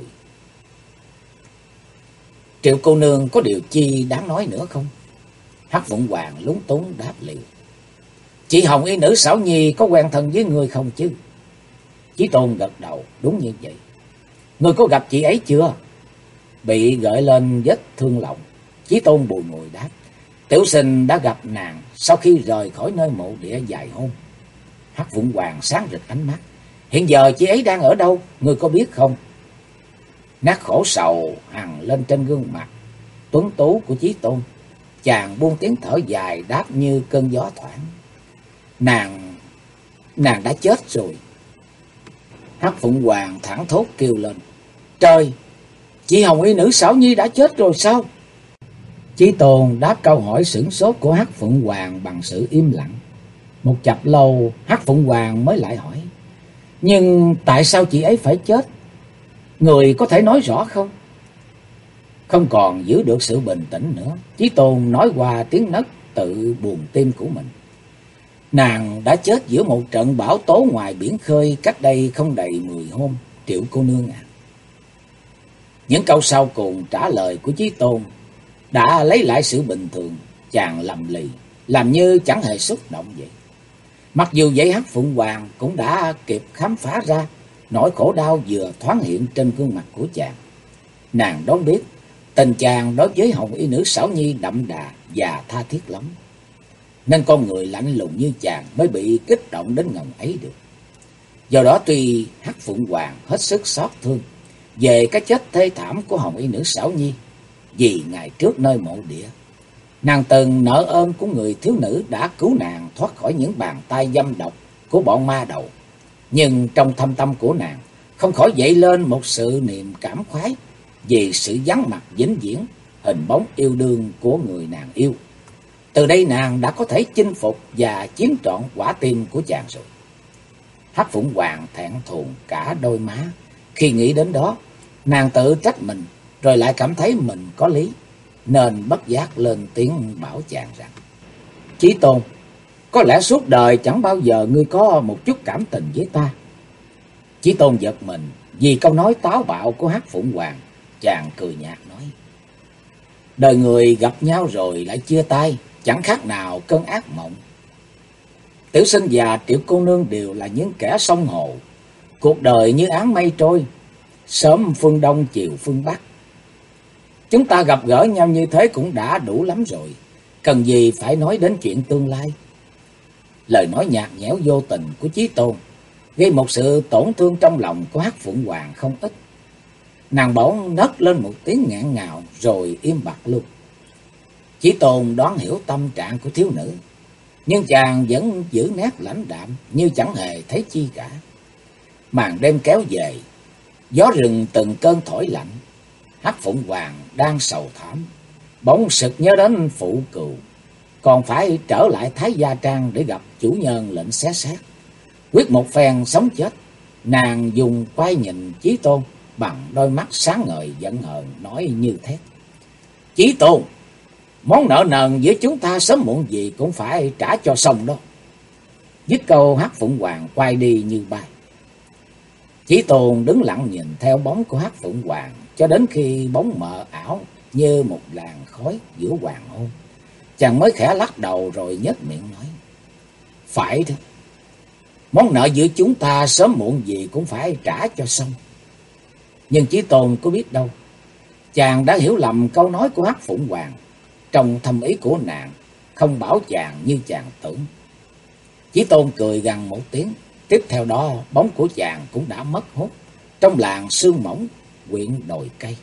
Triệu cô nương có điều chi đáng nói nữa không? Hắc Phụng Hoàng lúng túng đáp liền: Chị Hồng Y nữ Sảo Nhi có quen thân với người không chứ? Chí Tôn gật đầu: Đúng như vậy. Người có gặp chị ấy chưa? Bị gợi lên vết thương lòng, Chí Tôn bùi ngùi đáp: Tiểu sinh đã gặp nàng sau khi rời khỏi nơi mộ địa vài hôm. Hắc Phụng Hoàng sáng rực ánh mắt: Hiện giờ chị ấy đang ở đâu, người có biết không? Nét khổ sầu hằn lên trên gương mặt tuấn tú của Chí Tôn. Chàng buông tiếng thở dài đáp như cơn gió thoảng: Nàng đã chết rồi. Hắc Phụng Hoàng thảng thốt kêu lên: Trời, chị Hồng Y nữ Sảo Nhi đã chết rồi sao? Chí Tôn đáp câu hỏi sửng sốt của Hắc Phụng Hoàng bằng sự im lặng. Một chập lâu, Hắc Phụng Hoàng mới lại hỏi: Nhưng tại sao chị ấy phải chết? Người có thể nói rõ không? Không còn giữ được sự bình tĩnh nữa, Chí Tôn nói qua tiếng nấc tự buồn tim của mình: Nàng đã chết giữa một trận bão tố ngoài biển khơi cách đây không đầy 10 hôm, Triệu cô nương à. Những câu sau cùng trả lời của Chí Tôn đã lấy lại sự bình thường. Chàng lầm lì, làm như chẳng hề xúc động vậy. Mặc dù vậy, Hắc Phụng Hoàng cũng đã kịp khám phá ra nỗi khổ đau vừa thoáng hiện trên gương mặt của chàng. Nàng đoán biết tình chàng đối với Hồng Y nữ Sảo Nhi đậm đà và tha thiết lắm, nên con người lạnh lùng như chàng mới bị kích động đến ngần ấy được. Do đó tuy Hắc Phụng Hoàng hết sức xót thương về cái chết thê thảm của Hồng Y nữ Sảo Nhi, vì ngày trước nơi mộ địa, nàng từng nợ ơn của người thiếu nữ đã cứu nàng thoát khỏi những bàn tay dâm độc của bọn ma đầu, nhưng trong thâm tâm của nàng không khỏi dậy lên một sự niềm cảm khoái vì sự vắng mặt vĩnh viễn hình bóng yêu đương của người nàng yêu. Từ đây nàng đã có thể chinh phục và chiếm trọn quả tim của chàng rồi. Hắc Phụng Hoàng thẹn thùng cả đôi má khi nghĩ đến đó. Nàng tự trách mình, rồi lại cảm thấy mình có lý, nên bất giác lên tiếng bảo chàng rằng: Chí Tôn, có lẽ suốt đời chẳng bao giờ ngươi có một chút cảm tình với ta. Chí Tôn giật mình vì câu nói táo bạo của Hắc Phụng Hoàng. Chàng cười nhạt nói: đời người gặp nhau rồi lại chia tay, chẳng khác nào cơn ác mộng. Tiểu Sinh và Triệu cô nương đều là những kẻ sông hồ, cuộc đời như áng mây trôi, sớm phương Đông chiều phương Bắc. Chúng ta gặp gỡ nhau như thế cũng đã đủ lắm rồi, cần gì phải nói đến chuyện tương lai. Lời nói nhạt nhẽo vô tình của Chí Tôn gây một sự tổn thương trong lòng của Hắc Phụng Hoàng không ít. Nàng bỗng nấc lên một tiếng nghẹn ngào rồi im bặt luôn. Chí Tôn đoán hiểu tâm trạng của thiếu nữ, nhưng chàng vẫn giữ nét lãnh đạm như chẳng hề thấy chi cả. Màn đêm kéo về, gió rừng từng cơn thổi lạnh. Hắc Phụng Hoàng đang sầu thảm, bỗng sực nhớ đến phụ cừu, còn phải trở lại Thái Gia Trang để gặp chủ nhân lệnh xé xác, quyết một phen sống chết. Nàng dùng quay nhìn Chí Tôn bằng đôi mắt sáng ngời giận hờn, nói như thét: Chí Tôn, món nợ nần giữa chúng ta sớm muộn gì cũng phải trả cho xong đó. Dứt câu, Hắc Phụng Hoàng quay đi như bay. Chí Tôn đứng lặng nhìn theo bóng của Hắc Phụng Hoàng cho đến khi bóng mờ ảo như một làn khói giữa hoàng hôn. Chàng mới khẽ lắc đầu rồi nhếch miệng nói: phải đó, món nợ giữa chúng ta sớm muộn gì cũng phải trả cho xong. Nhưng Chí Tôn có biết đâu, chàng đã hiểu lầm câu nói của Hắc Phụng Hoàng. Trong thâm ý của nàng không bảo chàng như chàng tưởng. Chí Tôn cười gằn một tiếng, tiếp theo đó bóng của chàng cũng đã mất hút trong làn sương mỏng quyện đồi cây.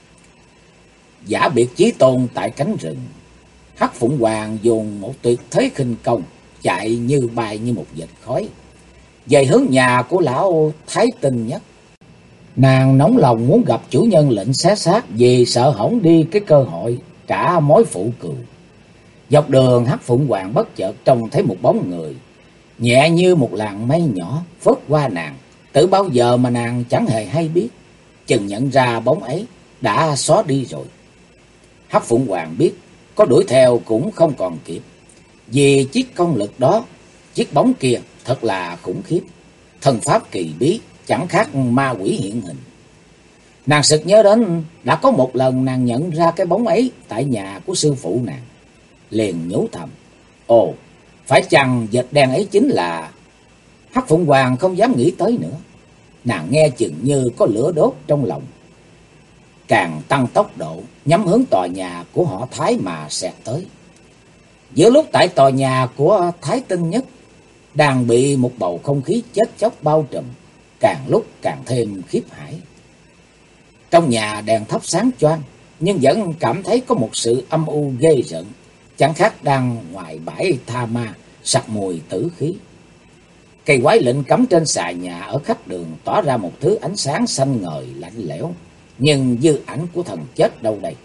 Giả biệt Chí Tôn tại cánh rừng, Hắc Phụng Hoàng dùng một tuyệt thế khinh công, chạy như bay như một vệt khói về hướng nhà của lão Thái Tinh Nhất. Nàng nóng lòng muốn gặp chủ nhân lệnh xé xác vì sợ hỏng đi cái cơ hội trả mối phụ cừu. Dọc đường, Hắc Phụng Hoàng bất chợt trông thấy một bóng người nhẹ như một làn mây nhỏ phớt qua nàng. Từ bao giờ mà nàng chẳng hề hay biết, chừng nhận ra bóng ấy đã xóa đi rồi. Hắc Phụng Hoàng biết có đuổi theo cũng không còn kịp, vì chiếc công lực đó, chiếc bóng kia thật là khủng khiếp, thần pháp kỳ bí, chẳng khác ma quỷ hiện hình. Nàng sực nhớ đến đã có một lần nàng nhận ra cái bóng ấy tại nhà của sư phụ nàng, liền nhủ thầm: ồ, phải chăng vệt đen ấy chính là... Hắc Phụng Hoàng không dám nghĩ tới nữa. Nàng nghe chừng như có lửa đốt trong lòng, càng tăng tốc độ nhắm hướng tòa nhà của họ Thái mà xẹt tới. Giữa lúc tại tòa nhà của Thái Tinh Nhất đang bị một bầu không khí chết chóc bao trùm, càng lúc càng thêm khiếp hãi. Trong nhà đèn thắp sáng choang, nhưng vẫn cảm thấy có một sự âm u ghê rợn, chẳng khác đang ngoài bãi tha ma sặc mùi tử khí. Cây quái lệnh cắm trên xà nhà ở khách đường tỏa ra một thứ ánh sáng xanh ngời lạnh lẽo, nhưng dư ảnh của thần chết đâu đây.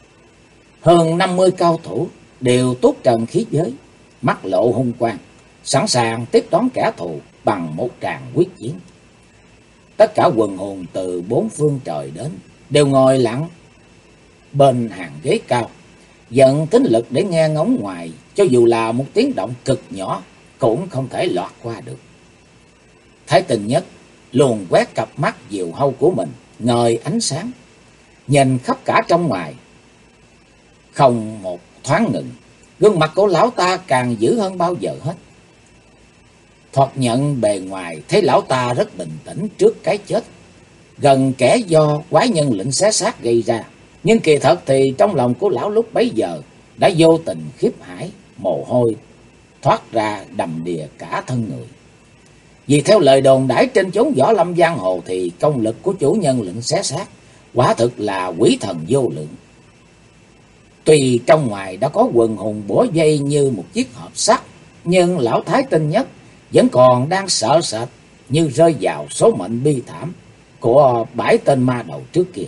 Hơn 50 cao thủ đều tuốt trần khí giới, mắt lộ hung quang, sẵn sàng tiếp đón kẻ thù bằng một tràng quyết chiến. Tất cả quần hồn từ bốn phương trời đến đều ngồi lặng bên hàng ghế cao, dần tính lực để nghe ngóng ngoài, cho dù là một tiếng động cực nhỏ cũng không thể lọt qua được. Thái Tinh Nhất luồn quét cặp mắt diều hâu của mình ngời ánh sáng, nhìn khắp cả trong ngoài, không một thoáng ngừng. Gương mặt của lão ta càng dữ hơn bao giờ hết. Thoạt nhận bề ngoài thấy lão ta rất bình tĩnh trước cái chết gần kẻ do quái nhân lệnh xé xác gây ra, nhưng kỳ thật thì trong lòng của lão lúc bấy giờ đã vô tình khiếp hải, mồ hôi thoát ra đầm đìa cả thân người. Vì theo lời đồn đãi trên chốn võ lâm giang hồ thì công lực của chủ nhân lệnh xé xác quả thực là quỷ thần vô lượng. Tuy trong ngoài đã có quần hùng bủa vây như một chiếc hộp sắt, nhưng lão Thái Tinh Nhất vẫn còn đang sợ sệt như rơi vào số mệnh bi thảm của bãi tên ma đầu trước kia.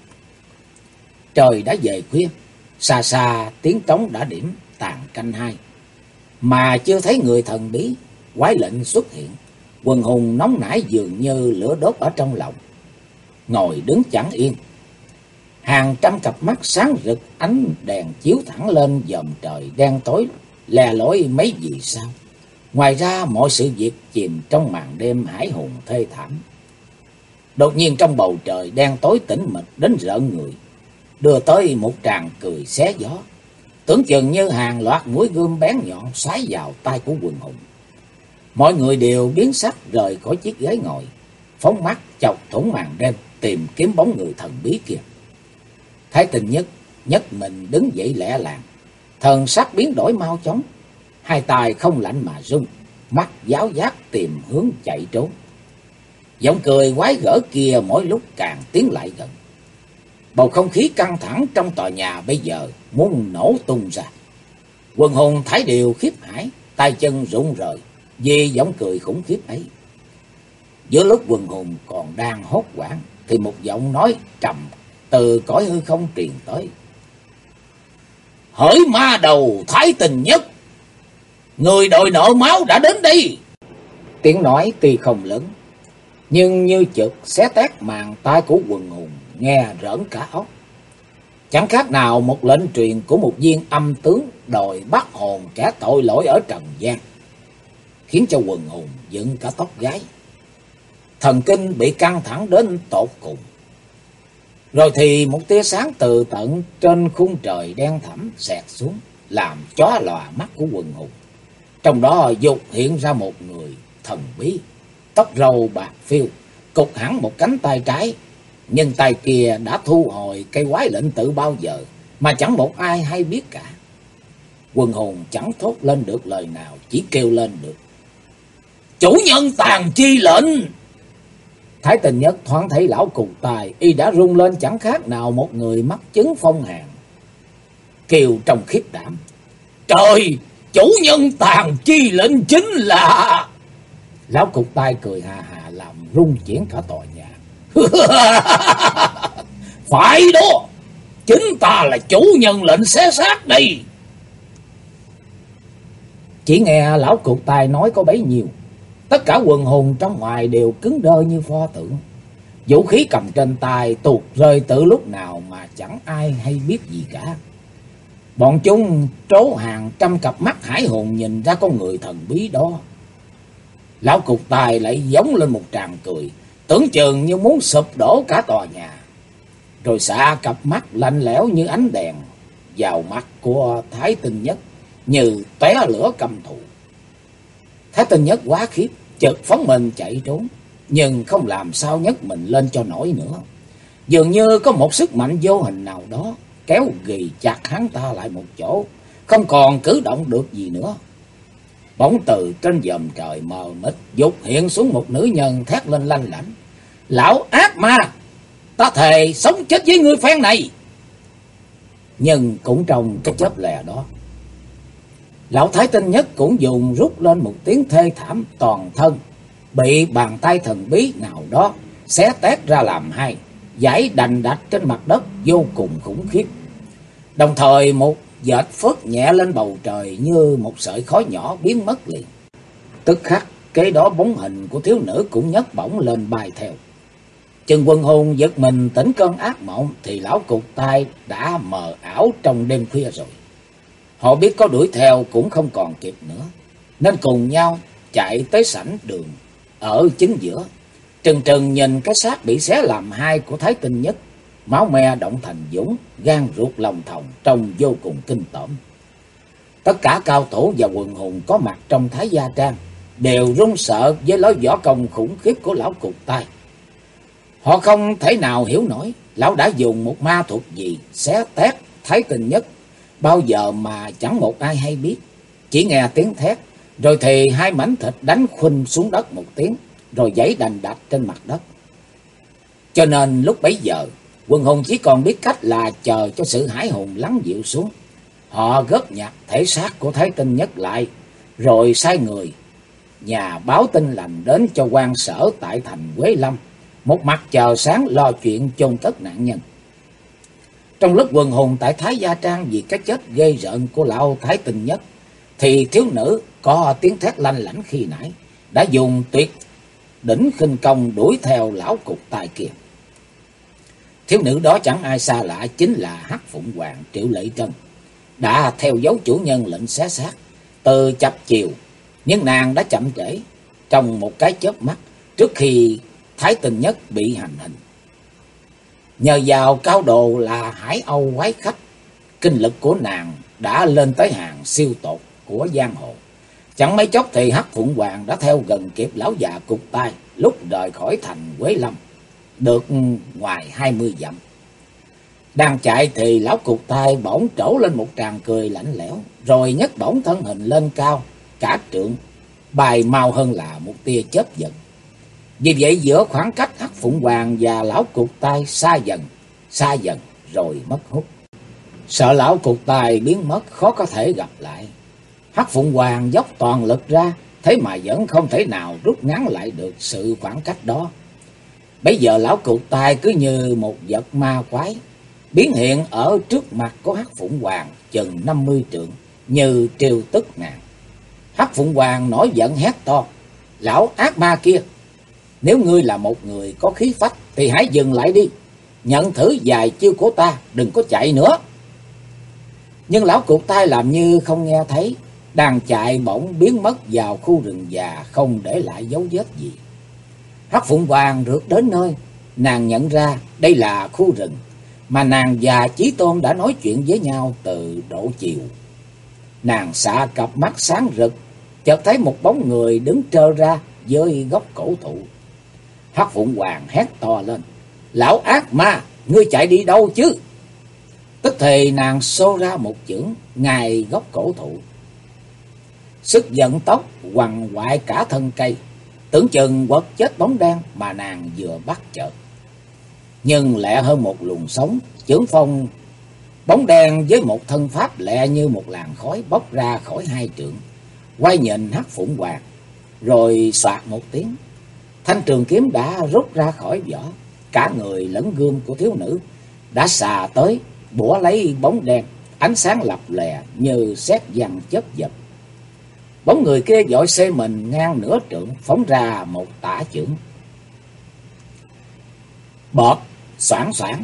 Trời đã về khuya, xa xa tiếng trống đã điểm tàn canh hai, mà chưa thấy người thần bí quái lệnh xuất hiện. Quần hùng nóng nảy dường như lửa đốt ở trong lòng, ngồi đứng chẳng yên. Hàng trăm cặp mắt sáng rực, ánh đèn chiếu thẳng lên dòm trời đen tối lè lối mấy vì sao. Ngoài ra mọi sự việc chìm trong màn đêm hải hùng thê thảm. Đột nhiên trong bầu trời đen tối tĩnh mịch đến rợn người, đưa tới một tràng cười xé gió, tưởng chừng như hàng loạt mũi gươm bén nhọn xoáy vào tay của Quần Hùng. Mọi người đều biến sắc rời khỏi chiếc ghế ngồi, phóng mắt chọc thủng màn đêm tìm kiếm bóng người thần bí kia. Thái Tinh Nhất nhấc mình đứng dậy lẹ làng, thần sắc biến đổi mau chóng, hai tay không lạnh mà run, mắt giáo giác tìm hướng chạy trốn. Giọng cười quái gở kia mỗi lúc càng tiến lại gần. Bầu không khí căng thẳng trong tòa nhà bây giờ muốn nổ tung ra. Quần hùng thấy điều khiếp hãi, tay chân run rời vì giọng cười khủng khiếp ấy. Giữa lúc quần hùng còn đang hốt hoảng thì một giọng nói trầm từ cõi hư không truyền tới. Hỡi ma đầu Thái Tinh Nhất, người đòi nợ máu đã đến đây. Tiếng nói tuy không lớn, nhưng như chực xé tét màng tai của Quần Hùng, nghe rợn cả óc. Chẳng khác nào một lệnh truyền của một viên âm tướng đòi bắt hồn kẻ tội lỗi ở trần gian, khiến cho Quần Hùng dựng cả tóc gáy, thần kinh bị căng thẳng đến tột cùng. Rồi thì một tia sáng từ tận trên khung trời đen thẳm xẹt xuống, làm chói lòa mắt của Quần Hùng. Trong đó dục hiện ra một người thần bí, tóc râu bạc phiêu, cụt hẳn một cánh tay trái, nhưng tay kia đã thu hồi cây quái lệnh tự bao giờ mà chẳng một ai hay biết cả. Quần Hùng chẳng thốt lên được lời nào, chỉ kêu lên được: chủ nhân tàn chi lệnh. Thái Tinh Nhất thoáng thấy lão cục tài, y đã rung lên chẳng khác nào một người mắc chứng phong hàn, kêu trong khiếp đảm: trời, chủ nhân tàn chi lệnh chính là... Lão cục tài cười hà hà làm rung chuyển cả tòa nhà. Phải đó, chính ta là chủ nhân lệnh xé xác đây. Chỉ nghe lão cục tài nói có bấy nhiêu, tất cả quần hùng trong ngoài đều cứng đơ như pho tượng. Vũ khí cầm trên tay tuột rơi từ lúc nào mà chẳng ai hay biết gì cả. Bọn chúng trố hàng trăm cặp mắt hải hồn nhìn ra con người thần bí đó. Lão cục tài lại giống lên một tràng cười, tưởng chừng như muốn sụp đổ cả tòa nhà, rồi xạ cặp mắt lạnh lẽo như ánh đèn vào mặt của Thái Tinh Nhất như tóe lửa căm thù. Thái Tinh Nhất quá khiếp, chợt phóng mình chạy trốn, nhưng không làm sao nhấc mình lên cho nổi nữa. Dường như có một sức mạnh vô hình nào đó kéo ghì chặt hắn ta lại một chỗ, không còn cử động được gì nữa. Bỗng từ trên vòm trời mờ mịt vụt hiện xuống một nữ nhân thét lên lanh lảnh: lão ác ma, ta thề sống chết với ngươi phen này. Nhưng cũng trong cái chớp lè đó, lão Thái Tinh Nhất cũng dùng rút lên một tiếng thê thảm, toàn thân bị bàn tay thần bí nào đó xé tét ra làm hai, giãi đành đạch trên mặt đất vô cùng khủng khiếp. Đồng thời một vệt phớt nhẹ lên bầu trời như một sợi khói nhỏ biến mất liền. Tức khắc kế đó bóng hình của thiếu nữ cũng nhấc bổng lên bay theo. Chừng Quần Hùng giật mình tỉnh cơn ác mộng thì lão cục tai đã mờ ảo trong đêm khuya rồi. Họ biết có đuổi theo cũng không còn kịp nữa, nên cùng nhau chạy tới sảnh đường ở chính giữa, trừng trừng nhìn cái xác bị xé làm hai của Thái Tinh Nhất, máu me động thành dũng, gan ruột lòng thòng, trông vô cùng kinh tởm. Tất cả cao thủ và quần hùng có mặt trong Thái Gia Trang đều run sợ với lối võ công khủng khiếp của lão cục tai. Họ không thể nào hiểu nổi lão đã dùng một ma thuật gì xé tét Thái Tinh Nhất bao giờ mà chẳng một ai hay biết. Chỉ nghe tiếng thét, rồi thì hai mảnh thịt đánh khuynh xuống đất một tiếng, rồi giãy đành đạch trên mặt đất. Cho nên lúc bấy giờ, quần hùng chỉ còn biết cách là chờ cho sự hãi hùng lắng dịu xuống. Họ góp nhặt thể xác của Thái Tinh Nhất lại, rồi sai người nhà báo tin lành đến cho quan sở tại thành Quế Lâm, một mặt chờ sáng lo chuyện chôn cất nạn nhân. Trong lúc quần hùng tại Thái Gia Trang vì cái chết ghê rợn của lão Thái Tinh Nhất, thì thiếu nữ có tiếng thét lanh lảnh khi nãy đã dùng tuyệt đỉnh khinh công đuổi theo lão cục tài kia. Thiếu nữ đó chẳng ai xa lạ, chính là Hắc Phụng Hoàng Triệu Lệ Trân, đã theo dấu chủ nhân lệnh xé xác từ chập chiều, nhưng nàng đã chậm trễ trong một cái chớp mắt. Trước khi Thái Tinh Nhất bị hành hình. Nhờ vào cao đồ là Hải Âu quái khách, kinh lực của nàng đã lên tới hàng siêu tột của giang hồ. Chẳng mấy chốc thì Hắc Phụng Hoàng đã theo gần kịp lão già Cục Tai lúc rời khỏi thành Quế Lâm, được ngoài 20 dặm. Đang chạy thì lão Cục Tai bỗng trổ lên một tràng cười lạnh lẽo, rồi nhấc bổng thân hình lên cao cả trượng, bay mau hơn là một tia chớp giật. Vì vậy giữa khoảng cách Hắc Phụng Hoàng và lão Cục Tai xa dần rồi mất hút. Sợ lão Cục Tai biến mất khó có thể gặp lại, Hắc Phụng Hoàng dốc toàn lực ra, thế mà vẫn không thể nào rút ngắn lại được sự khoảng cách đó. Bây giờ lão Cục Tai cứ như một vật ma quái, biến hiện ở trước mặt của Hắc Phụng Hoàng chừng 50 trượng, như trêu tức nàng. Hắc Phụng Hoàng nổi giận hét to: "Lão ác ma kia, nếu ngươi là một người có khí phách thì hãy dừng lại đi, nhận thử vài chiêu của ta, đừng có chạy nữa." Nhưng lão Cục Tai làm như không nghe thấy, đang chạy bỗng biến mất vào khu rừng già, không để lại dấu vết gì. Hắc Phụng Hoàng rượt đến nơi, nàng nhận ra đây là khu rừng mà nàng và Chí Tôn đã nói chuyện với nhau từ độ chiều. Nàng xạ cặp mắt sáng rực, chợt thấy một bóng người đứng trơ ra với gốc cổ thụ. Hắc Phụng Hoàng hét to lên: "Lão ác ma, ngươi chạy đi đâu chứ?" Tức thì nàng xô ra một chưởng ngay gốc cổ thụ. Sức vận tốc quằn quại cả thân cây, tưởng chừng quật chết bóng đen mà nàng vừa bắt chợt. Nhưng lẹ hơn một luồng sống, chưởng phong bóng đen với một thân pháp lẹ như một làn khói bốc ra khỏi hai trượng, quay nhìn Hắc Phụng Hoàng, rồi xoạt một tiếng, thanh trường kiếm đã rút ra khỏi vỏ. Cả người lẫn gươm của thiếu nữ đã xà tới, bủa lấy bóng đen, ánh sáng lập lòe như sét giăng chớp giật. Bóng người kia vội xê mình ngang nửa trượng, phóng ra một tả chưởng. Bọt xoảng xoảng,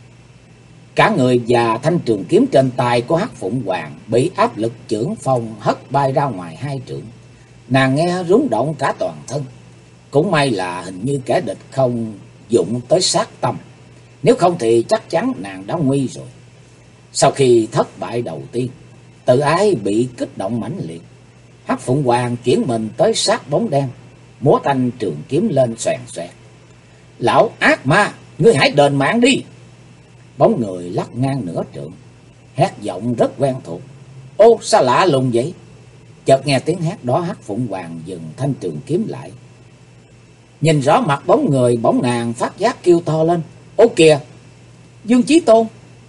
cả người và thanh trường kiếm trên tay của Hắc Phụng Hoàng bị áp lực chưởng phong hất bay ra ngoài hai trượng. Nàng nghe rúng động cả toàn thân. Cũng may là hình như kẻ địch không dụng tới sát tâm, nếu không thì chắc chắn nàng đã nguy rồi. Sau khi thất bại đầu tiên, tự ái bị kích động mãnh liệt, Hắc Phụng Hoàng chuyển mình tới sát bóng đen, múa thanh trường kiếm lên xoèn xoẹt. "Lão ác ma, ngươi hãy đền mạng đi!" Bóng người lắc ngang nửa trượng, hét giọng rất quen thuộc: "Ô, sao lạ lùng vậy?" Chợt nghe tiếng hét đó, Hắc Phụng Hoàng dừng thanh trường kiếm lại, nhìn rõ mặt bóng người, bỗng nàng phát giác kêu to lên: "Ô kìa, Dương Chí Tôn!"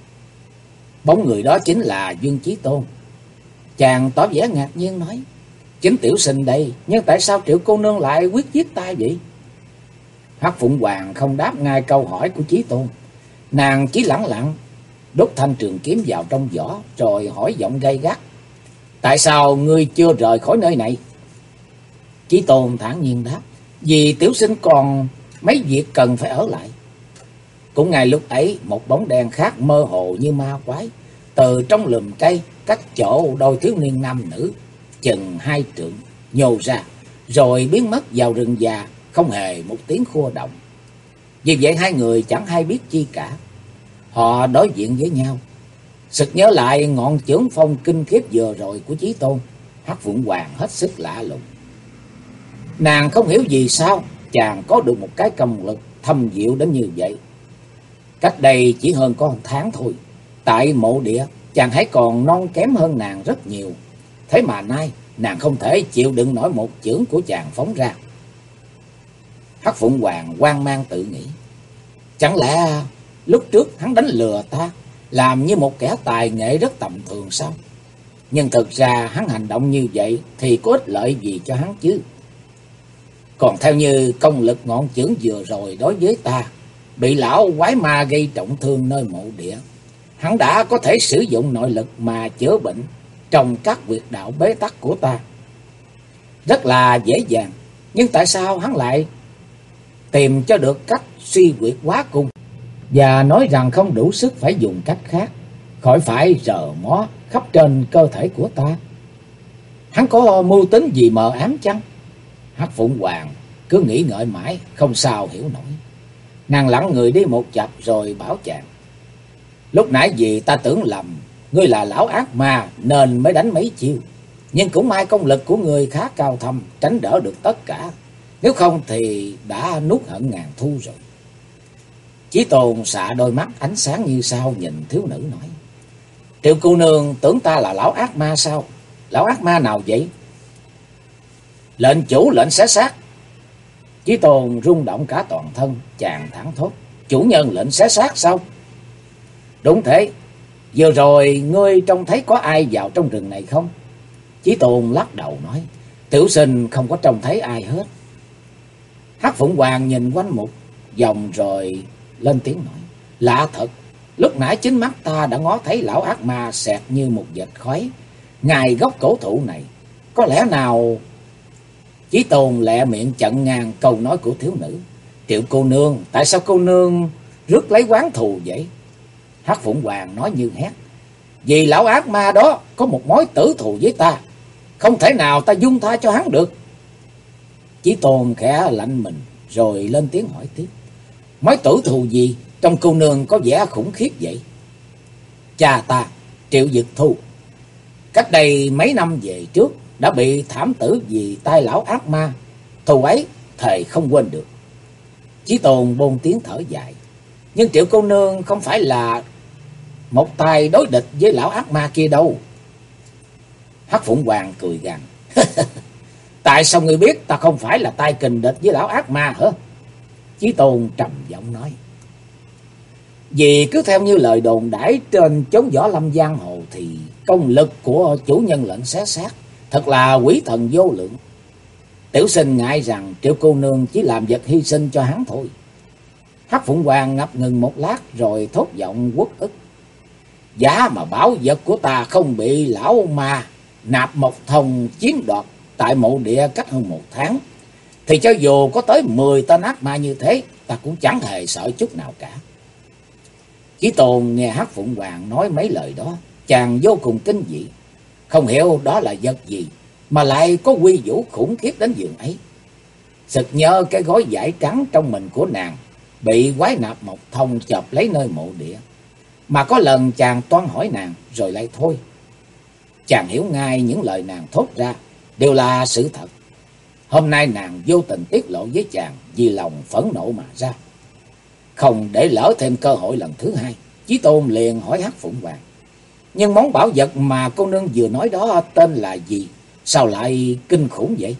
Bóng người đó chính là Dương Chí Tôn. Chàng tỏ vẻ ngạc nhiên nói: "Chính tiểu sinh đây, nhưng tại sao Triệu cô nương lại quyết giết ta vậy?" Hắc Phụng Hoàng không đáp ngay câu hỏi của Chí Tôn, nàng chỉ lẳng lặng đút thanh trường kiếm vào trong vỏ, rồi hỏi giọng gay gắt: "Tại sao ngươi chưa rời khỏi nơi này?" Chí Tôn thản nhiên đáp: "Vì tiểu sinh còn mấy việc cần phải ở lại." Cũng ngay lúc ấy, một bóng đen khác mơ hồ như ma quái từ trong lùm cây cách chỗ đôi thiếu niên nam nữ chừng hai trượng nhô ra, rồi biến mất vào rừng già, không hề một tiếng khua động. Vì vậy hai người chẳng hay biết chi cả. Họ đối diện với nhau, sực nhớ lại ngọn chưởng phong kinh khiếp vừa rồi của Chí Tôn. Hắc Phụng Hoàng hết sức lạ lùng. Nàng không hiểu vì sao chàng có được một cái công lực thâm diệu đến như vậy. Cách đây chỉ hơn có 1 tháng thôi, tại mộ địa chàng hãy còn non kém hơn nàng rất nhiều, thế mà nay nàng không thể chịu đựng nổi một chưởng của chàng phóng ra. Hắc Phụng Hoàng hoang mang tự nghĩ, chẳng lẽ lúc trước hắn đánh lừa ta, làm như một kẻ tài nghệ rất tầm thường sao? Nhưng thực ra hắn hành động như vậy thì có ích lợi gì cho hắn chứ? Còn theo như công lực ngọn chưởng vừa rồi đối với ta, bị lão quái ma gây trọng thương nơi mộ địa, hắn đã có thể sử dụng nội lực mà chữa bệnh trong các huyệt đạo bế tắc của ta rất là dễ dàng. Nhưng tại sao hắn lại tìm cho được cách suy huyệt quá cung, và nói rằng không đủ sức phải dùng cách khác, khỏi phải rờ mó khắp trên cơ thể của ta? Hắn có mưu tính gì mờ ám chăng? Hắc Phụng Hoàng cứ nghĩ ngợi mãi, không sao hiểu nổi. Nàng lẳng người đi một chập rồi bảo chàng: lúc nãy vì ta tưởng lầm, ngươi là lão ác ma nên mới đánh mấy chiêu. Nhưng cũng may công lực của ngươi khá cao thâm, tránh đỡ được tất cả. Nếu không thì đã nuốt hận ngàn thu rồi. Chí Tôn xạ đôi mắt ánh sáng như sao nhìn thiếu nữ nói: Triệu cô nương tưởng ta là lão ác ma sao? Lão ác ma nào vậy? Lệnh chủ lệnh xé xác. Chí Tôn rung động cả toàn thân, chàng thẳng thốt: chủ nhân lệnh xé xác sao? Đúng thế, vừa rồi ngươi trông thấy có ai vào trong rừng này không? Chí Tôn lắc đầu nói: tiểu sinh không có trông thấy ai hết. Hắc Phụng Hoàng nhìn quanh một vòng rồi lên tiếng nói: lạ thật, lúc nãy chính mắt ta đã ngó thấy lão ác ma xẹt như một vệt khói ngay gốc cổ thụ này. Có lẽ nào... Chí Tôn lẹ miệng chặn ngang câu nói của thiếu nữ: Triệu cô nương, tại sao cô nương rước lấy oán thù vậy? Hắc Phụng Hoàng nói như hét: vì lão ác ma đó có một mối tử thù với ta, không thể nào ta dung tha cho hắn được. Chí Tôn khẽ lạnh mình rồi lên tiếng hỏi tiếp: mối tử thù gì trong cô nương có vẻ khủng khiếp vậy? Cha ta Triệu Dực Thu cách đây mấy năm về trước đã bị thảm tử vì tay lão ác ma, thù ấy thề không quên được. Chí Tôn bôn tiếng thở dài: nhưng Triệu cô nương không phải là một tay đối địch với lão ác ma kia đâu. Hắc Phụng Hoàng cười gằn: tại sao ngươi biết ta không phải là tay kình địch với lão ác ma hả? Chí Tôn trầm giọng nói: vì cứ theo như lời đồn đãi trên chốn võ lâm giang hồ thì công lực của chủ nhân lệnh xé xác thật là quỷ thần vô lượng. Tiểu sinh ngại rằng Triệu cô nương chỉ làm vật hy sinh cho hắn thôi. Hắc Phụng Hoàng ngập ngừng một lát rồi thốt giọng uất ức: giá mà bảo vật của ta không bị lão ma Nạp Mộc Thông chiếm đoạt tại mộ địa cách hơn 1 tháng, thì cho dù có tới 10 tên ác ma như thế, ta cũng chẳng hề sợ chút nào cả. Chí Tôn nghe Hắc Phụng Hoàng nói mấy lời đó, chàng vô cùng kinh dị, không hiểu đó là vật gì mà lại có quy vũ khủng khiếp đến giường ấy. Sực nhớ cái gói vải trắng trong mình của nàng bị quái Nạp Mộc Thông chộp lấy nơi mộ địa, mà có lần chàng toan hỏi nàng rồi lại thôi. Chàng hiểu ngay những lời nàng thốt ra đều là sự thật. Hôm nay nàng vô tình tiết lộ với chàng vì lòng phẫn nộ mà ra. Không để lỡ thêm cơ hội lần thứ hai, Chí Tôn liền hỏi Hắc Phụng Hoàng: nhưng món bảo vật mà cô nương vừa nói đó tên là gì? Sao lại kinh khủng vậy?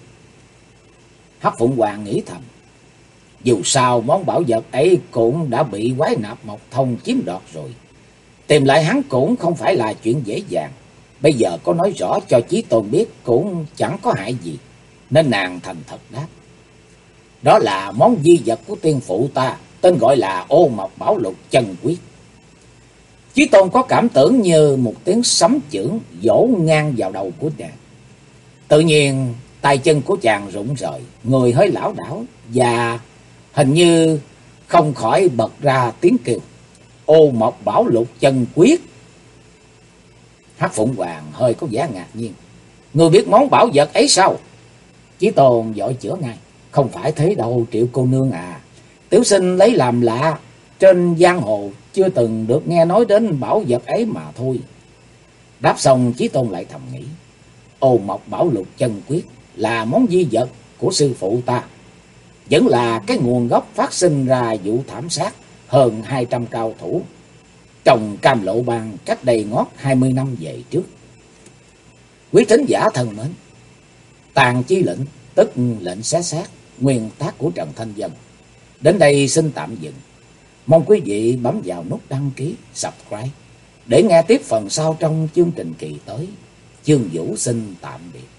Hắc Phụng Hoàng nghĩ thầm: dù sao món bảo vật ấy cũng đã bị quái Nạp Mộc Thông chiếm đoạt rồi, tìm lại hắn cũng không phải là chuyện dễ dàng. Bây giờ có nói rõ cho Chí Tôn biết cũng chẳng có hại gì, nên nàng thành thật đáp: đó là món di vật của tiên phụ ta, tên gọi là Ô Mộc Bảo Lục Chân Quyết. Chí Tôn có cảm tưởng như một tiếng sấm chưởng vỗ ngang vào đầu của chàng. Tự nhiên tay chân của chàng rụng rời, người hơi lảo đảo và hình như không khỏi bật ra tiếng kêu: Ô Mộc Bảo Lục Chân Quyết. Hắc Phụng Hoàng hơi có vẻ ngạc nhiên: ngươi biết món bảo vật ấy sao? Chí Tôn vội chữa ngay: không phải thế đâu Triệu cô nương à, tiểu sinh lấy làm lạ, trên giang hồ chưa từng được nghe nói đến bảo vật ấy mà thôi. Đáp xong, Chí Tôn lại thầm nghĩ: Ô Mộc Bảo Lục Chân Quyết là món di vật của sư phụ ta, vẫn là cái nguồn gốc phát sinh ra vụ thảm sát hơn 200 cao thủ trong Cam Lộ Bang cách đây ngót 20 năm về trước. Quý thính giả thân mến, Tàn Chi Lệnh tức lệnh xé xác, nguyên tác của Trần Thanh Vân đến đây xin tạm dừng. Mong quý vị bấm vào nút đăng ký, subscribe để nghe tiếp phần sau trong chương trình kỳ tới. Chương Vũ xin tạm biệt.